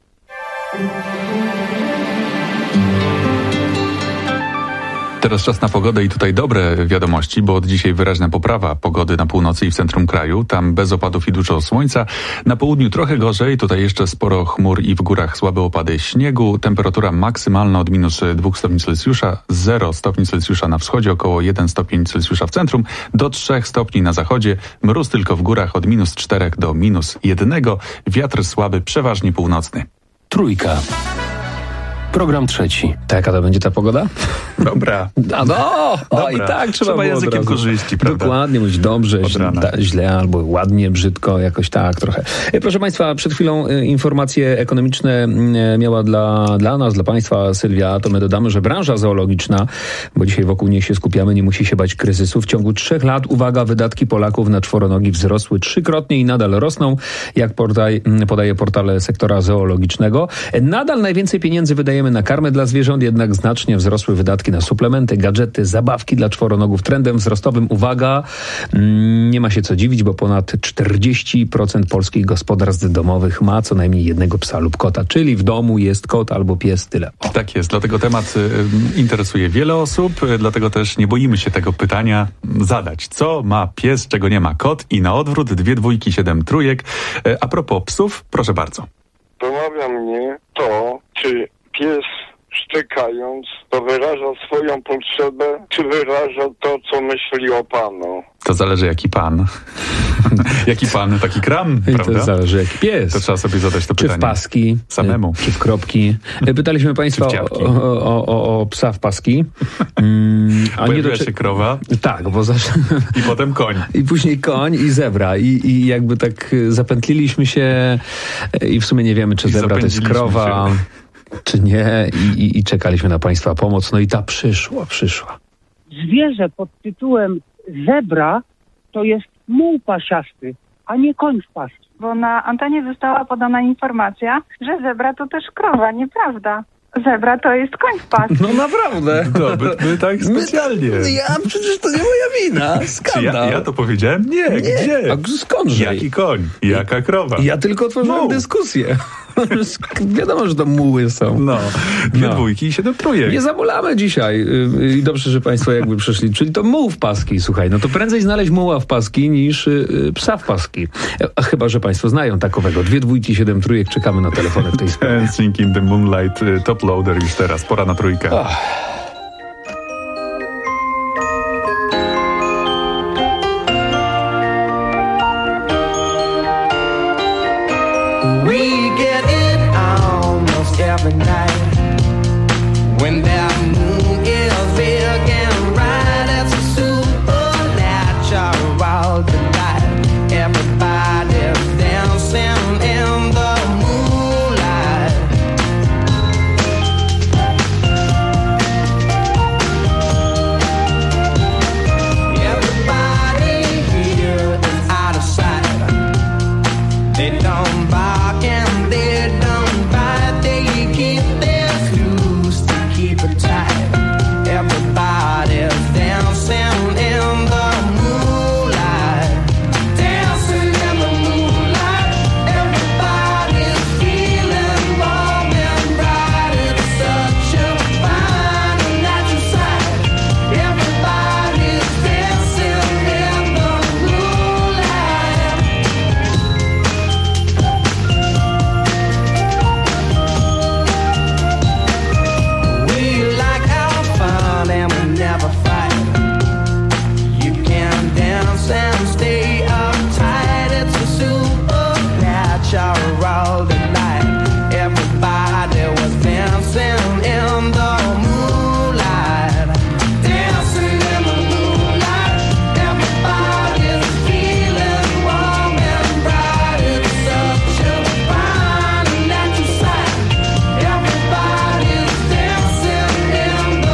Teraz czas na pogodę i tutaj dobre wiadomości, bo od dzisiaj wyraźna poprawa pogody na północy i w centrum kraju. Tam bez opadów i dużo słońca. Na południu trochę gorzej, tutaj jeszcze sporo chmur i w górach słabe opady śniegu. Temperatura maksymalna od -2 stopni Celsjusza, 0 stopni Celsjusza na wschodzie, około 1 stopień Celsjusza w centrum, do 3 stopni na zachodzie. Mróz tylko w górach od -4 do -1. Wiatr słaby, przeważnie północny. Trójka. Program trzeci. Jaka to będzie ta pogoda? Dobra. I tak trzeba językiem korzyści, prawda? Dokładnie, mówić dobrze, źle albo ładnie, brzydko, jakoś tak trochę. Proszę Państwa, przed chwilą informacje ekonomiczne miała dla nas, dla Państwa Sylwia, to my dodamy, że branża zoologiczna, bo dzisiaj wokół niej się skupiamy, nie musi się bać kryzysu. W ciągu 3 lat, uwaga, wydatki Polaków na czworonogi wzrosły 3-krotnie i nadal rosną, jak podaje portal sektora zoologicznego. Nadal najwięcej pieniędzy wydajemy na karmę dla zwierząt, jednak znacznie wzrosły wydatki na suplementy, gadżety, zabawki dla czworonogów. Trendem wzrostowym, uwaga, nie ma się co dziwić, bo ponad 40% polskich gospodarstw domowych ma co najmniej jednego psa lub kota, czyli w domu jest kot albo pies, tyle. Tak jest, dlatego temat interesuje wiele osób, dlatego też nie boimy się tego pytania zadać. Co ma pies, czego nie ma kot? I na odwrót 2 dwójki, 7 trójek. A propos psów, proszę bardzo. Zastanawia mnie to, czy pies szczekając, to wyraża swoją potrzebę, czy wyraża to, co myśli o panu? To zależy jaki pan. Jaki pan, taki kram, I prawda? to zależy jaki pies. To trzeba sobie zadać to pytanie. Czy w paski, samemu. Czy w kropki. Pytaliśmy Państwa o psa w paski. Pojawiła się krowa. Tak, bo i potem koń. I później koń i zebra. I jakby tak zapętliliśmy się i w sumie nie wiemy, czy zebra to jest krowa, czy nie. I czekaliśmy na Państwa pomoc. No i ta przyszła. Zwierzę pod tytułem zebra to jest muł pasiasty, a nie koń w paski. Bo na antenie została podana informacja, że zebra to też krowa, nieprawda. Zebra to jest koń w pasku. No naprawdę. No, my tak specjalnie. Ja przecież to nie moja wina. Skandal. Ja to powiedziałem? Nie. Gdzie? A skądże? Jaki koń? Jaka krowa? Ja tylko otworzyłem dyskusję. Wiadomo, że to muły są. No, 2 dwójki i 7 trójek. Nie zamulamy dzisiaj. I dobrze, że państwo jakby przyszli. Czyli to muł w paski, słuchaj. No to prędzej znaleźć muła w paski niż psa w paski. A chyba, że państwo znają takowego. 2 dwójki, 7 trójek. Czekamy na telefony w tej sprawie. Dancing in the Moonlight, Top Loader już teraz. Pora na trójkę. Every night when that moon is big and bright, it's a supernatural delight. Everybody's dancing in the moonlight. Everybody here is out of sight. They don't bark and they don't bite. Keep this loose to keep it tight. Everybody's dancing in the moonlight. Dancing in the moonlight. Everybody's feeling warm and bright. It's such a fine and natural sight. Everybody's dancing in the moonlight. And we never fight. You can dance and stay uptight. It's a supernatural delight. Everybody was dancing in the moonlight. Dancing in the moonlight. Everybody's feeling warm and bright. It's such a fine and natural sight. Everybody's dancing in the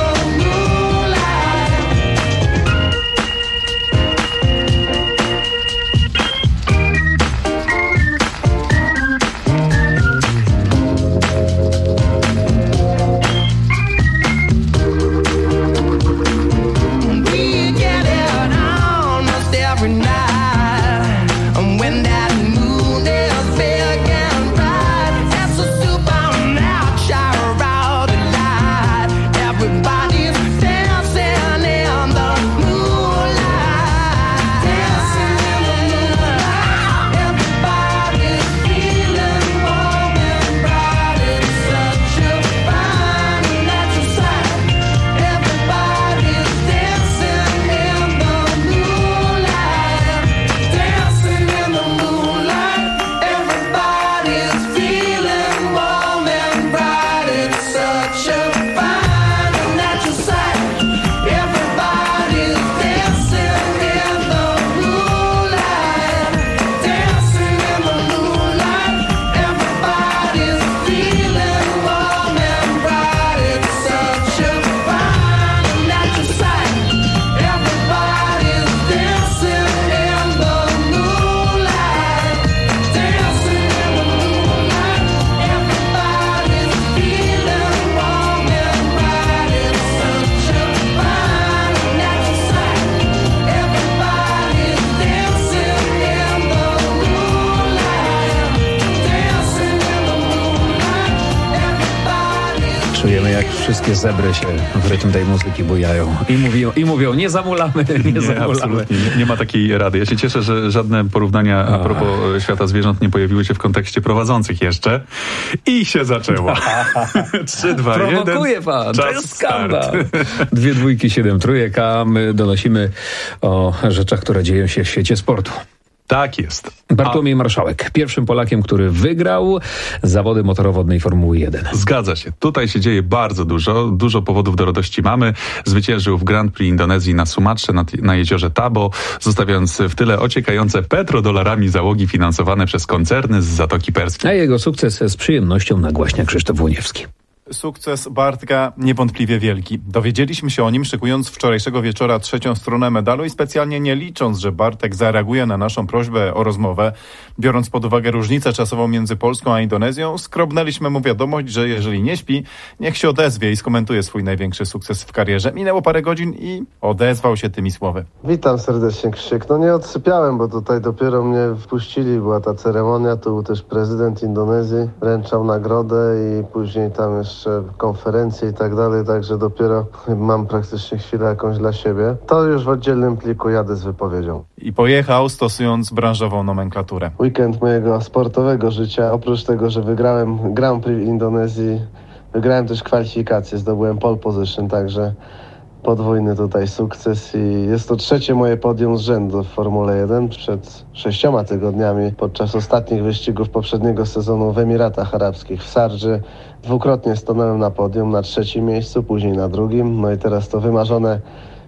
Czujemy, jak wszystkie zebry się w rytm tej muzyki bujają. I mówią, nie zamulamy, nie zamulamy. Absolutnie, nie ma takiej rady. Ja się cieszę, że żadne porównania a propos świata zwierząt nie pojawiły się w kontekście prowadzących jeszcze. I się zaczęło. 3, 2, 1. Prowokuje pan, to jest skandal. 2 dwójki, 7 trójek, a my donosimy o rzeczach, które dzieją się w świecie sportu. Tak jest. Bartłomiej Marszałek, pierwszym Polakiem, który wygrał zawody motorowodnej Formuły 1. Zgadza się. Tutaj się dzieje bardzo dużo. Dużo powodów do radości mamy. Zwyciężył w Grand Prix Indonezji na Sumatrze, na jeziorze Tabo, zostawiając w tyle ociekające petrodolarami załogi finansowane przez koncerny z Zatoki Perskiej. A jego sukces z przyjemnością nagłaśnia Krzysztof Łoniewski. Sukces Bartka niewątpliwie wielki. Dowiedzieliśmy się o nim szykując wczorajszego wieczora 3. stronę medalu i specjalnie nie licząc, że Bartek zareaguje na naszą prośbę o rozmowę. Biorąc pod uwagę różnicę czasową między Polską a Indonezją, skrobnęliśmy mu wiadomość, że jeżeli nie śpi, niech się odezwie i skomentuje swój największy sukces w karierze. Minęło parę godzin i odezwał się tymi słowy. Witam serdecznie, Krzysiek. No nie odsypiałem, bo tutaj dopiero mnie wpuścili. Była ta ceremonia, tu był też prezydent Indonezji, wręczał nagrodę i później tam jeszcze konferencje i tak dalej, także dopiero mam praktycznie chwilę jakąś dla siebie. To już w oddzielnym pliku jadę z wypowiedzią. I pojechał stosując branżową nomenklaturę. Weekend mojego sportowego życia, oprócz tego, że wygrałem Grand Prix Indonezji, wygrałem też kwalifikacje, zdobyłem pole position, także podwójny tutaj sukces i jest to 3. moje podium z rzędu w Formule 1. Przed 6 tygodniami podczas ostatnich wyścigów poprzedniego sezonu w Emiratach Arabskich w Sardży dwukrotnie stanąłem na podium, na 3. miejscu, później na 2. No i teraz to wymarzone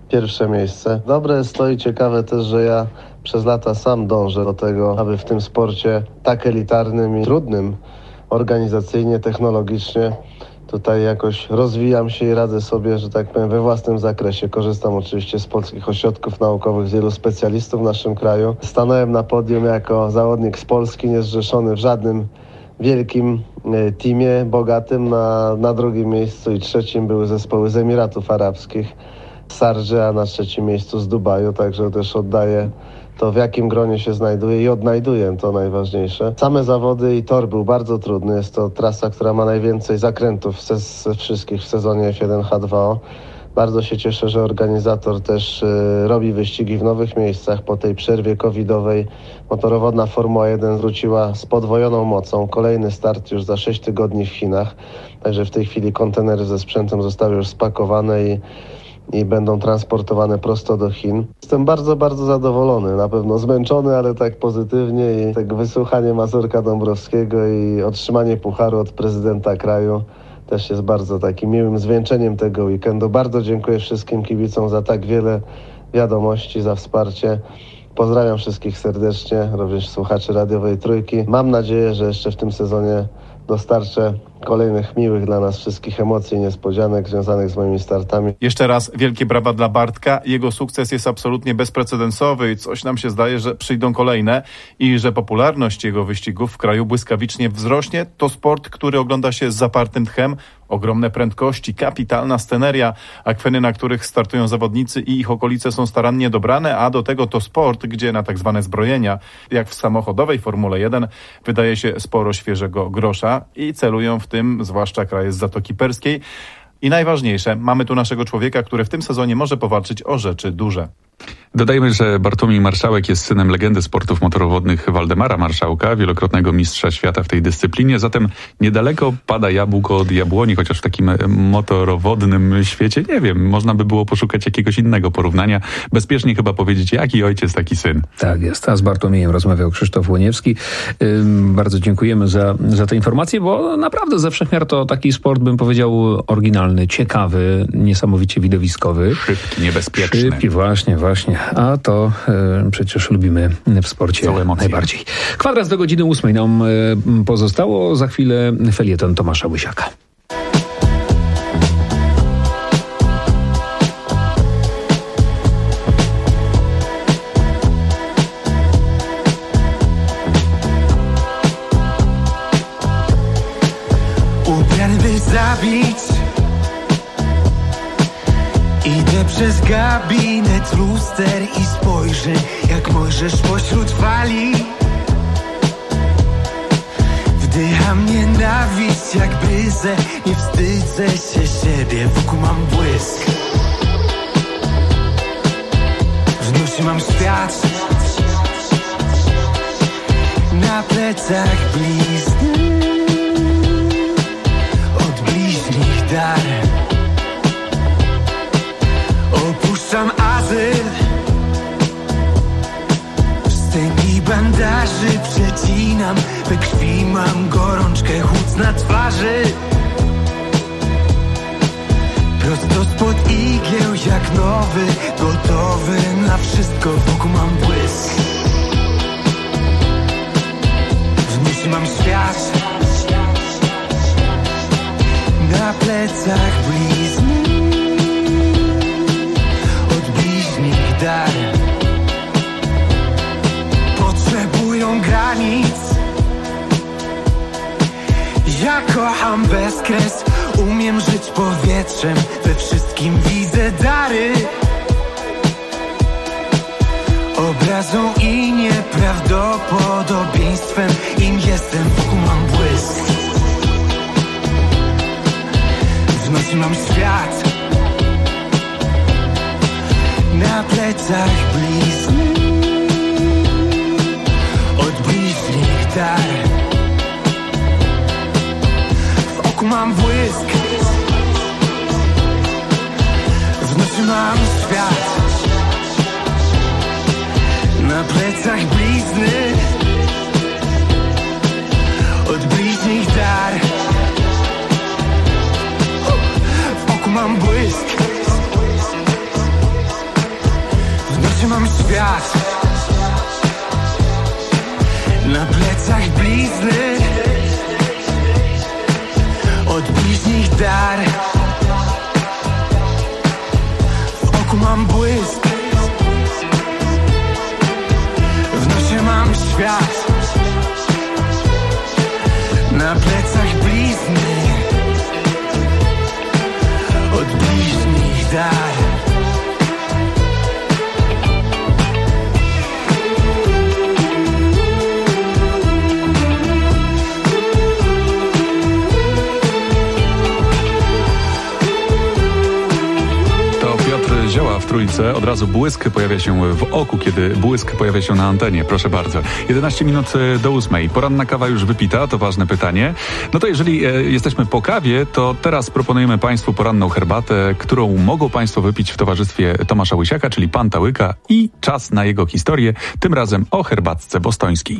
1. miejsce. Dobre jest to i ciekawe też, że ja przez lata sam dążę do tego, aby w tym sporcie tak elitarnym i trudnym organizacyjnie, technologicznie tutaj jakoś rozwijam się i radzę sobie, że tak powiem, we własnym zakresie. Korzystam oczywiście z polskich ośrodków naukowych, z wielu specjalistów w naszym kraju. Stanąłem na podium jako zawodnik z Polski, niezrzeszony w żadnym wielkim teamie, bogatym. Na 2. miejscu i 3. były zespoły z Emiratów Arabskich, z Sardży, a na 3. miejscu z Dubaju, także też oddaję to, w jakim gronie się znajduję i odnajduję, to najważniejsze. Same zawody i tor był bardzo trudny. Jest to trasa, która ma najwięcej zakrętów ze wszystkich w sezonie F1 H2O. Bardzo się cieszę, że organizator też robi wyścigi w nowych miejscach. Po tej przerwie covidowej motorowodna Formuła 1 wróciła z podwojoną mocą. Kolejny start już za 6 tygodni w Chinach. Także w tej chwili kontenery ze sprzętem zostały już spakowane i będą transportowane prosto do Chin. Jestem bardzo, bardzo zadowolony. Na pewno zmęczony, ale tak pozytywnie i tak wysłuchanie Mazurka Dąbrowskiego i otrzymanie pucharu od prezydenta kraju też jest bardzo takim miłym zwieńczeniem tego weekendu. Bardzo dziękuję wszystkim kibicom za tak wiele wiadomości, za wsparcie. Pozdrawiam wszystkich serdecznie, również słuchaczy radiowej Trójki. Mam nadzieję, że jeszcze w tym sezonie dostarczę kolejnych miłych dla nas wszystkich emocji i niespodzianek związanych z moimi startami. Jeszcze raz wielkie brawa dla Bartka. Jego sukces jest absolutnie bezprecedensowy i coś nam się zdaje, że przyjdą kolejne i że popularność jego wyścigów w kraju błyskawicznie wzrośnie. To sport, który ogląda się z zapartym tchem. Ogromne prędkości, kapitalna sceneria, akweny, na których startują zawodnicy i ich okolice są starannie dobrane, a do tego to sport, gdzie na tak zwane zbrojenia, jak w samochodowej Formule 1, wydaje się sporo świeżego grosza i celują w tym zwłaszcza kraje z Zatoki Perskiej. I najważniejsze, mamy tu naszego człowieka, który w tym sezonie może powalczyć o rzeczy duże. Dodajmy, że Bartłomiej Marszałek jest synem legendy sportów motorowodnych Waldemara Marszałka, wielokrotnego mistrza świata w tej dyscyplinie, zatem niedaleko pada jabłko od jabłoni, chociaż w takim motorowodnym świecie, nie wiem, można by było poszukać jakiegoś innego porównania. Bezpiecznie chyba powiedzieć, jaki ojciec, taki syn. Tak jest, a z Bartłomiejem rozmawiał Krzysztof Łoniewski. Bardzo dziękujemy za te informacje, bo naprawdę ze wszechmiar to taki sport, bym powiedział, oryginalny, ciekawy, niesamowicie widowiskowy. Szybki, niebezpieczny. Szybki, właśnie. A to przecież lubimy w sporcie najbardziej. 7:15 nam pozostało. Za chwilę felieton Tomasza Łysiaka. Ubrany by zabić. Idę przez gabinet luster i spojrzę, jak Mojżesz pośród fali. Wdycham nienawiść jak bryzę, nie wstydzę się siebie, wokół mam błysk. W nosie mam świat, na plecach blizny, od bliźnich dar. Opuszczam azyl, wstęgi bandaży przecinam, we krwi mam gorączkę, chłód na twarzy. Prosto spod igieł jak nowy, gotowy na wszystko, wokół mam błysk. W myśli mam świat, na plecach blizny, od bliźnich dar. Potrzebują granic. Ja kocham bezkres, umiem żyć powietrzem, we wszystkim widzę dary. Obrazą i nieprawdopodobieństwem, im jestem wokół mam błysk. W nocy mam świat, na plecach blizny, od bliźnich dar. W oku mam błysk, w nocy mam świat, na plecach blizny, od bliźnich dar. W oku mam błysk, w nocy mam świat, na plecach blizny, od bliźnich dar. W oku mam błysk, w nocy mam świat, na plecach blizny, od bliźnich dar. Zioła w Trójce. Od razu błysk pojawia się w oku, kiedy błysk pojawia się na antenie. Proszę bardzo. 11 minut do 8. Poranna kawa już wypita? To ważne pytanie. No to jeżeli jesteśmy po kawie, to teraz proponujemy Państwu poranną herbatę, którą mogą Państwo wypić w towarzystwie Tomasza Łysiaka, czyli Panta Łyka, i czas na jego historię, tym razem o herbatce bostońskiej.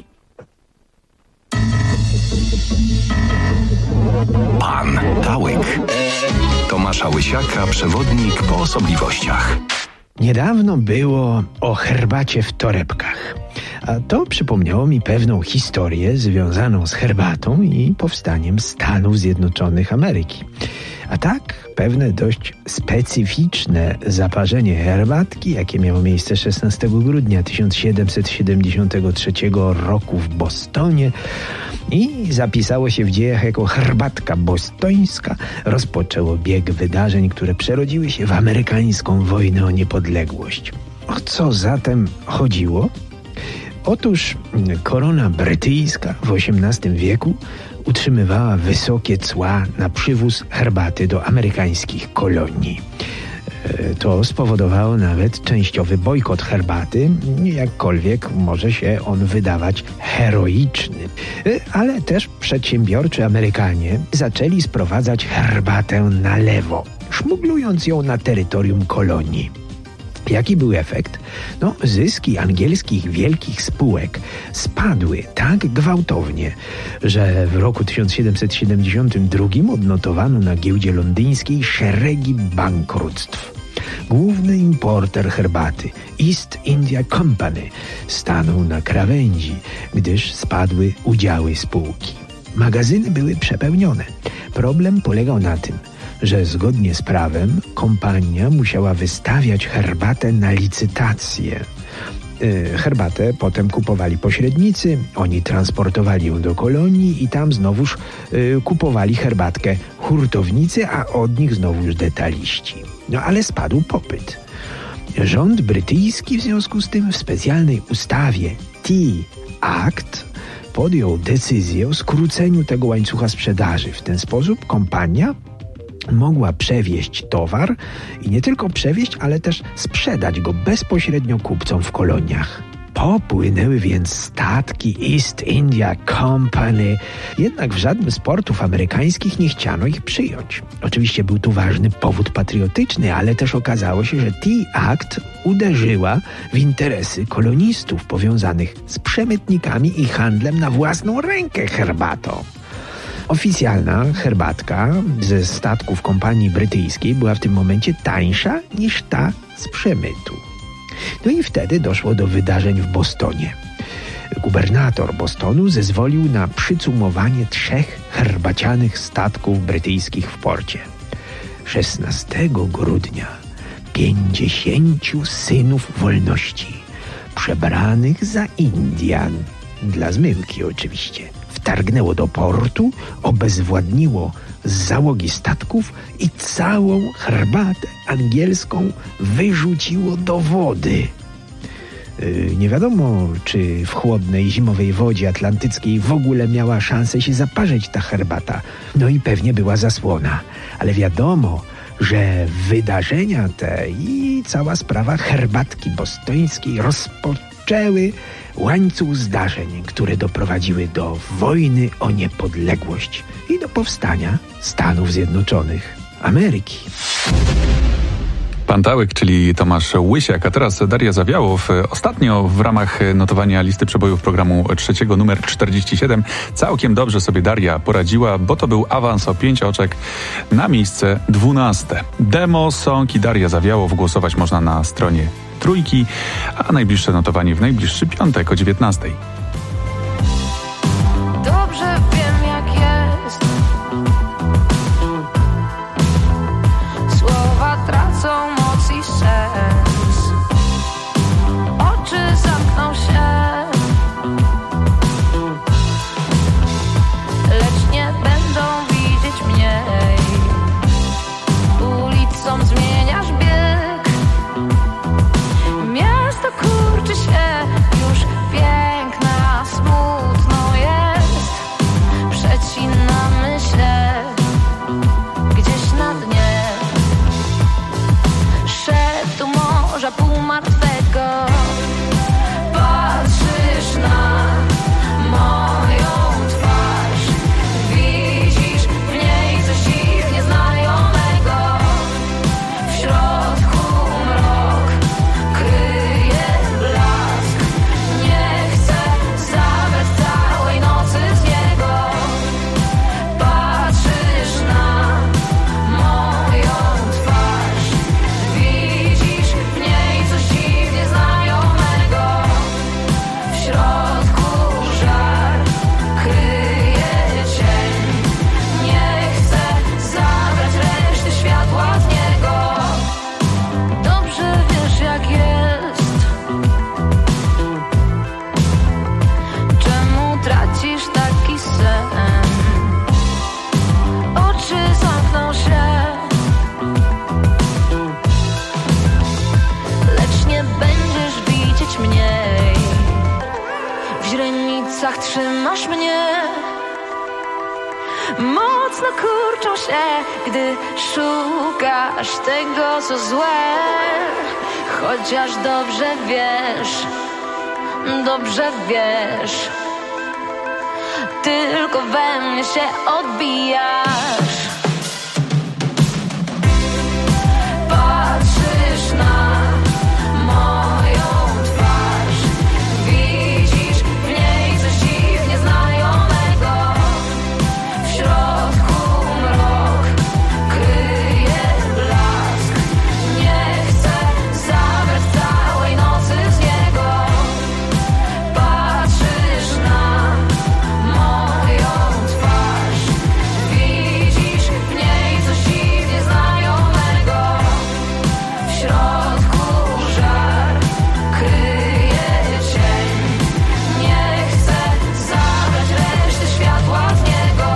Pan Tałyk. Tomasza Łysiaka, przewodnik po osobliwościach. Niedawno było o herbacie w torebkach. A to przypomniało mi pewną historię związaną z herbatą i powstaniem Stanów Zjednoczonych Ameryki. A tak, pewne dość specyficzne zaparzenie herbatki, jakie miało miejsce 16 grudnia 1773 roku w Bostonie i zapisało się w dziejach jako herbatka bostońska, rozpoczęło bieg wydarzeń, które przerodziły się w amerykańską wojnę o niepodległość. O co zatem chodziło? Otóż korona brytyjska w XVIII wieku utrzymywała wysokie cła na przywóz herbaty do amerykańskich kolonii. To spowodowało nawet częściowy bojkot herbaty, jakkolwiek może się on wydawać heroiczny. Ale też przedsiębiorczy Amerykanie zaczęli sprowadzać herbatę na lewo, szmuglując ją na terytorium kolonii. Jaki był efekt? No, zyski angielskich wielkich spółek spadły tak gwałtownie, że w roku 1772 odnotowano na giełdzie londyńskiej szeregi bankructw. Główny importer herbaty, East India Company, stanął na krawędzi, gdyż spadły udziały spółki. Magazyny były przepełnione. Problem polegał na tym, że zgodnie z prawem kompania musiała wystawiać herbatę na licytację. Herbatę potem kupowali pośrednicy, oni transportowali ją do kolonii i tam znowuż kupowali herbatkę hurtownicy, a od nich znowuż detaliści. No ale spadł popyt. Rząd brytyjski w związku z tym w specjalnej ustawie Tea Act podjął decyzję o skróceniu tego łańcucha sprzedaży. W ten sposób kompania mogła przewieźć towar i nie tylko przewieźć, ale też sprzedać go bezpośrednio kupcom w koloniach. Popłynęły więc statki East India Company, jednak w żadnym z portów amerykańskich nie chciano ich przyjąć. Oczywiście był tu ważny powód patriotyczny, ale też okazało się, że Tea Act uderzyła w interesy kolonistów powiązanych z przemytnikami i handlem na własną rękę herbatą. Oficjalna herbatka ze statków kompanii brytyjskiej była w tym momencie tańsza niż ta z przemytu. No i wtedy doszło do wydarzeń w Bostonie. Gubernator Bostonu zezwolił na przycumowanie 3 herbacianych statków brytyjskich w porcie. 16 grudnia 50 synów wolności, przebranych za Indian, dla zmyłki oczywiście, wtargnęło do portu, obezwładniło załogi statków i całą herbatę angielską wyrzuciło do wody. Nie wiadomo, czy w chłodnej, zimowej wodzie atlantyckiej w ogóle miała szansę się zaparzyć ta herbata. No i pewnie była zasłona. Ale wiadomo, że wydarzenia te i cała sprawa herbatki bostońskiej rozpoczęły łańcuch zdarzeń, które doprowadziły do wojny o niepodległość i do powstania Stanów Zjednoczonych Ameryki. Pan Tałyk, czyli Tomasz Łysiak, a teraz Daria Zawiałow. Ostatnio w ramach notowania listy przebojów programu trzeciego numer 47 całkiem dobrze sobie Daria poradziła, bo to był awans o 5 oczek na miejsce 12. Demo, song i Daria Zawiałow głosować można na stronie Trójki, a najbliższe notowanie w najbliższy piątek o 19. Dobrze wiem, jak jest. Słowa tracą moc i sens. Oczy zamkną się, lecz nie będą widzieć mnie. Ulicą zmieniasz bieg. Miasto kurczy się, już piękne, a smutno jest. Przecinamy się gdzieś na dnie szeptu morza półmartwego. Patrzysz na moją twarz, widzisz w niej coś ich nieznajomego. W środku mrok kryje blask. Nie chcę zabrać całej nocy z niego. Patrzysz na moją twarz, widzisz w niej coś dziwnie znajomego. W środku żar kryje cień. Nie chcę zabrać reszty światła z niego. Dobrze wiesz, jak jest. Czemu tracisz taki sen? Oczy zamkną się, lecz nie będziesz widzieć mnie. W źrenicach trzymasz mnie. Mocno kurczą się, gdy szukasz tego, co złe. Chociaż dobrze wiesz, tylko we mnie się odbijasz. Patrzysz na moją twarz, widzisz w niej coś dziwnie znajomego. W środku mrok kryje blask. Nie chcę zabrać całej nocy z niego. Patrzysz na moją twarz, widzisz w niej coś dziwnie znajomego. W środku żar kryje cień. Nie chcę zabrać reszty światła z niego.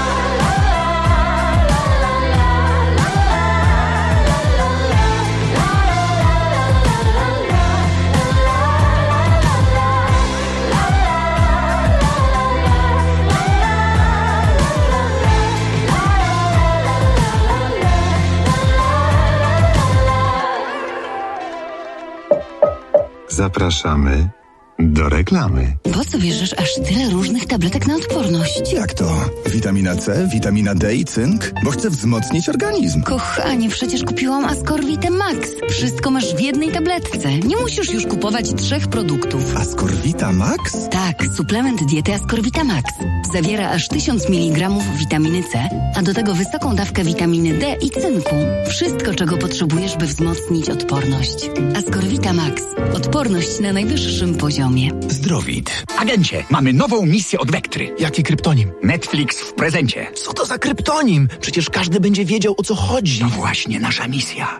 Zapraszamy do reklamy. Po co bierzesz aż tyle różnych tabletek na odporność? Jak to? Witamina C, witamina D i cynk? Bo chcę wzmocnić organizm. Kochanie, przecież kupiłam Ascorvitę Max. Wszystko masz w jednej tabletce. Nie musisz już kupować 3 produktów. Ascorvita Max? Tak, suplement diety Ascorvita Max. Zawiera aż 1000 mg witaminy C, a do tego wysoką dawkę witaminy D i cynku. Wszystko, czego potrzebujesz, by wzmocnić odporność. Ascorvita Max. Odporność na najwyższym poziomie. Kryptonomie. Zdrowit. Agencie, mamy nową misję od Vectry. Jaki kryptonim? Netflix w prezencie. Co to za kryptonim? Przecież każdy będzie wiedział, o co chodzi. To właśnie nasza misja.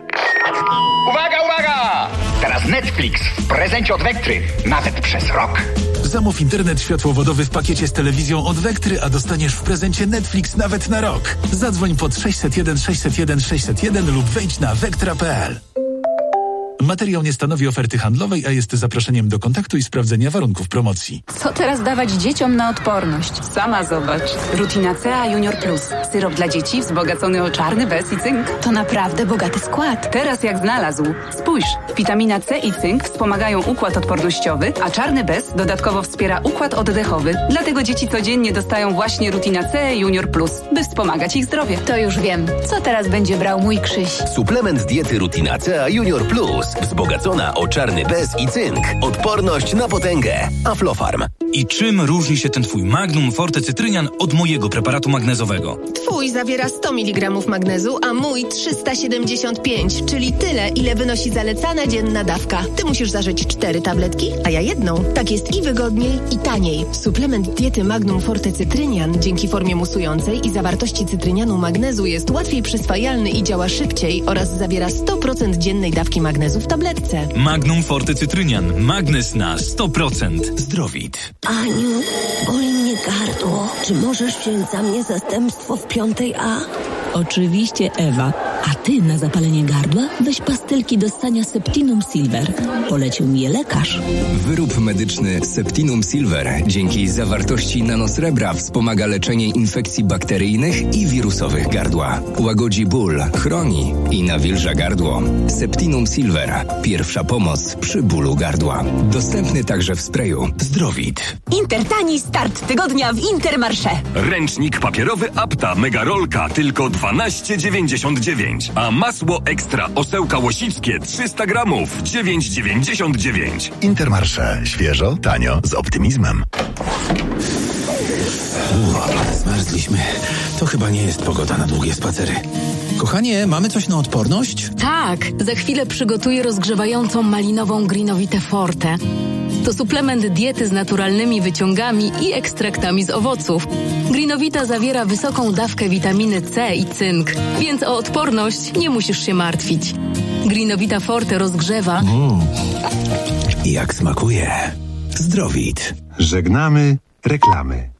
Uwaga, uwaga! Teraz Netflix w prezencie od Vectry. Nawet przez rok. Zamów internet światłowodowy w pakiecie z telewizją od Vectry, a dostaniesz w prezencie Netflix nawet na rok. Zadzwoń pod 601 601 601 lub wejdź na vectra.pl. Materiał nie stanowi oferty handlowej, a jest zaproszeniem do kontaktu i sprawdzenia warunków promocji. Co teraz dawać dzieciom na odporność? Sama zobacz. Rutina C Junior Plus. Syrop dla dzieci wzbogacony o czarny bez i cynk. To naprawdę bogaty skład. Teraz jak znalazł. Spójrz, witamina C i cynk wspomagają układ odpornościowy, a czarny bez dodatkowo wspiera układ oddechowy. Dlatego dzieci codziennie dostają właśnie Rutina C Junior Plus, by wspomagać ich zdrowie. To już wiem. Co teraz będzie brał mój Krzyś? Suplement diety Rutina C Junior Plus. Wzbogacona o czarny bez i cynk. Odporność na potęgę. Aflofarm. I czym różni się ten twój Magnum Forte Cytrynian od mojego preparatu magnezowego? Twój zawiera 100 mg magnezu, a mój 375, czyli tyle, ile wynosi zalecana dzienna dawka. Ty musisz zażyć 4 tabletki, a ja jedną. Tak jest i wygodniej, i taniej. Suplement diety Magnum Forte Cytrynian dzięki formie musującej i zawartości cytrynianu magnezu jest łatwiej przyswajalny i działa szybciej oraz zawiera 100% dziennej dawki magnezu w tabletce. Magnum Forte Cytrynian. Magnez na 100%. Zdrowit. Aniu, boli mnie gardło. Czy możesz wziąć za mnie zastępstwo w 5A? Oczywiście, Ewa. A ty na zapalenie gardła weź pastylki do ssania Septinum Silver. Polecił mi je lekarz. Wyrób medyczny Septinum Silver dzięki zawartości nanosrebra wspomaga leczenie infekcji bakteryjnych i wirusowych gardła. Łagodzi ból, chroni i nawilża gardło. Septinum Silver. Pierwsza pomoc przy bólu gardła. Dostępny także w sprayu. Zdrowit. Intertani start tygodnia w Intermarché. Ręcznik papierowy Apta Mega Rolka tylko 12,99. A masło ekstra Osełka Łosickie 300 gramów 9,99. Intermarché. Świeżo, tanio, z optymizmem. Zmarzliśmy. To chyba nie jest pogoda na długie spacery. Kochanie, mamy coś na odporność? Tak, za chwilę przygotuję rozgrzewającą malinową Greenowitę Forte. To suplement diety z naturalnymi wyciągami i ekstraktami z owoców. Greenowita zawiera wysoką dawkę witaminy C i cynk, więc o odporność nie musisz się martwić. Greenowita Forte rozgrzewa. Jak smakuje. Zdrowit. Żegnamy reklamy.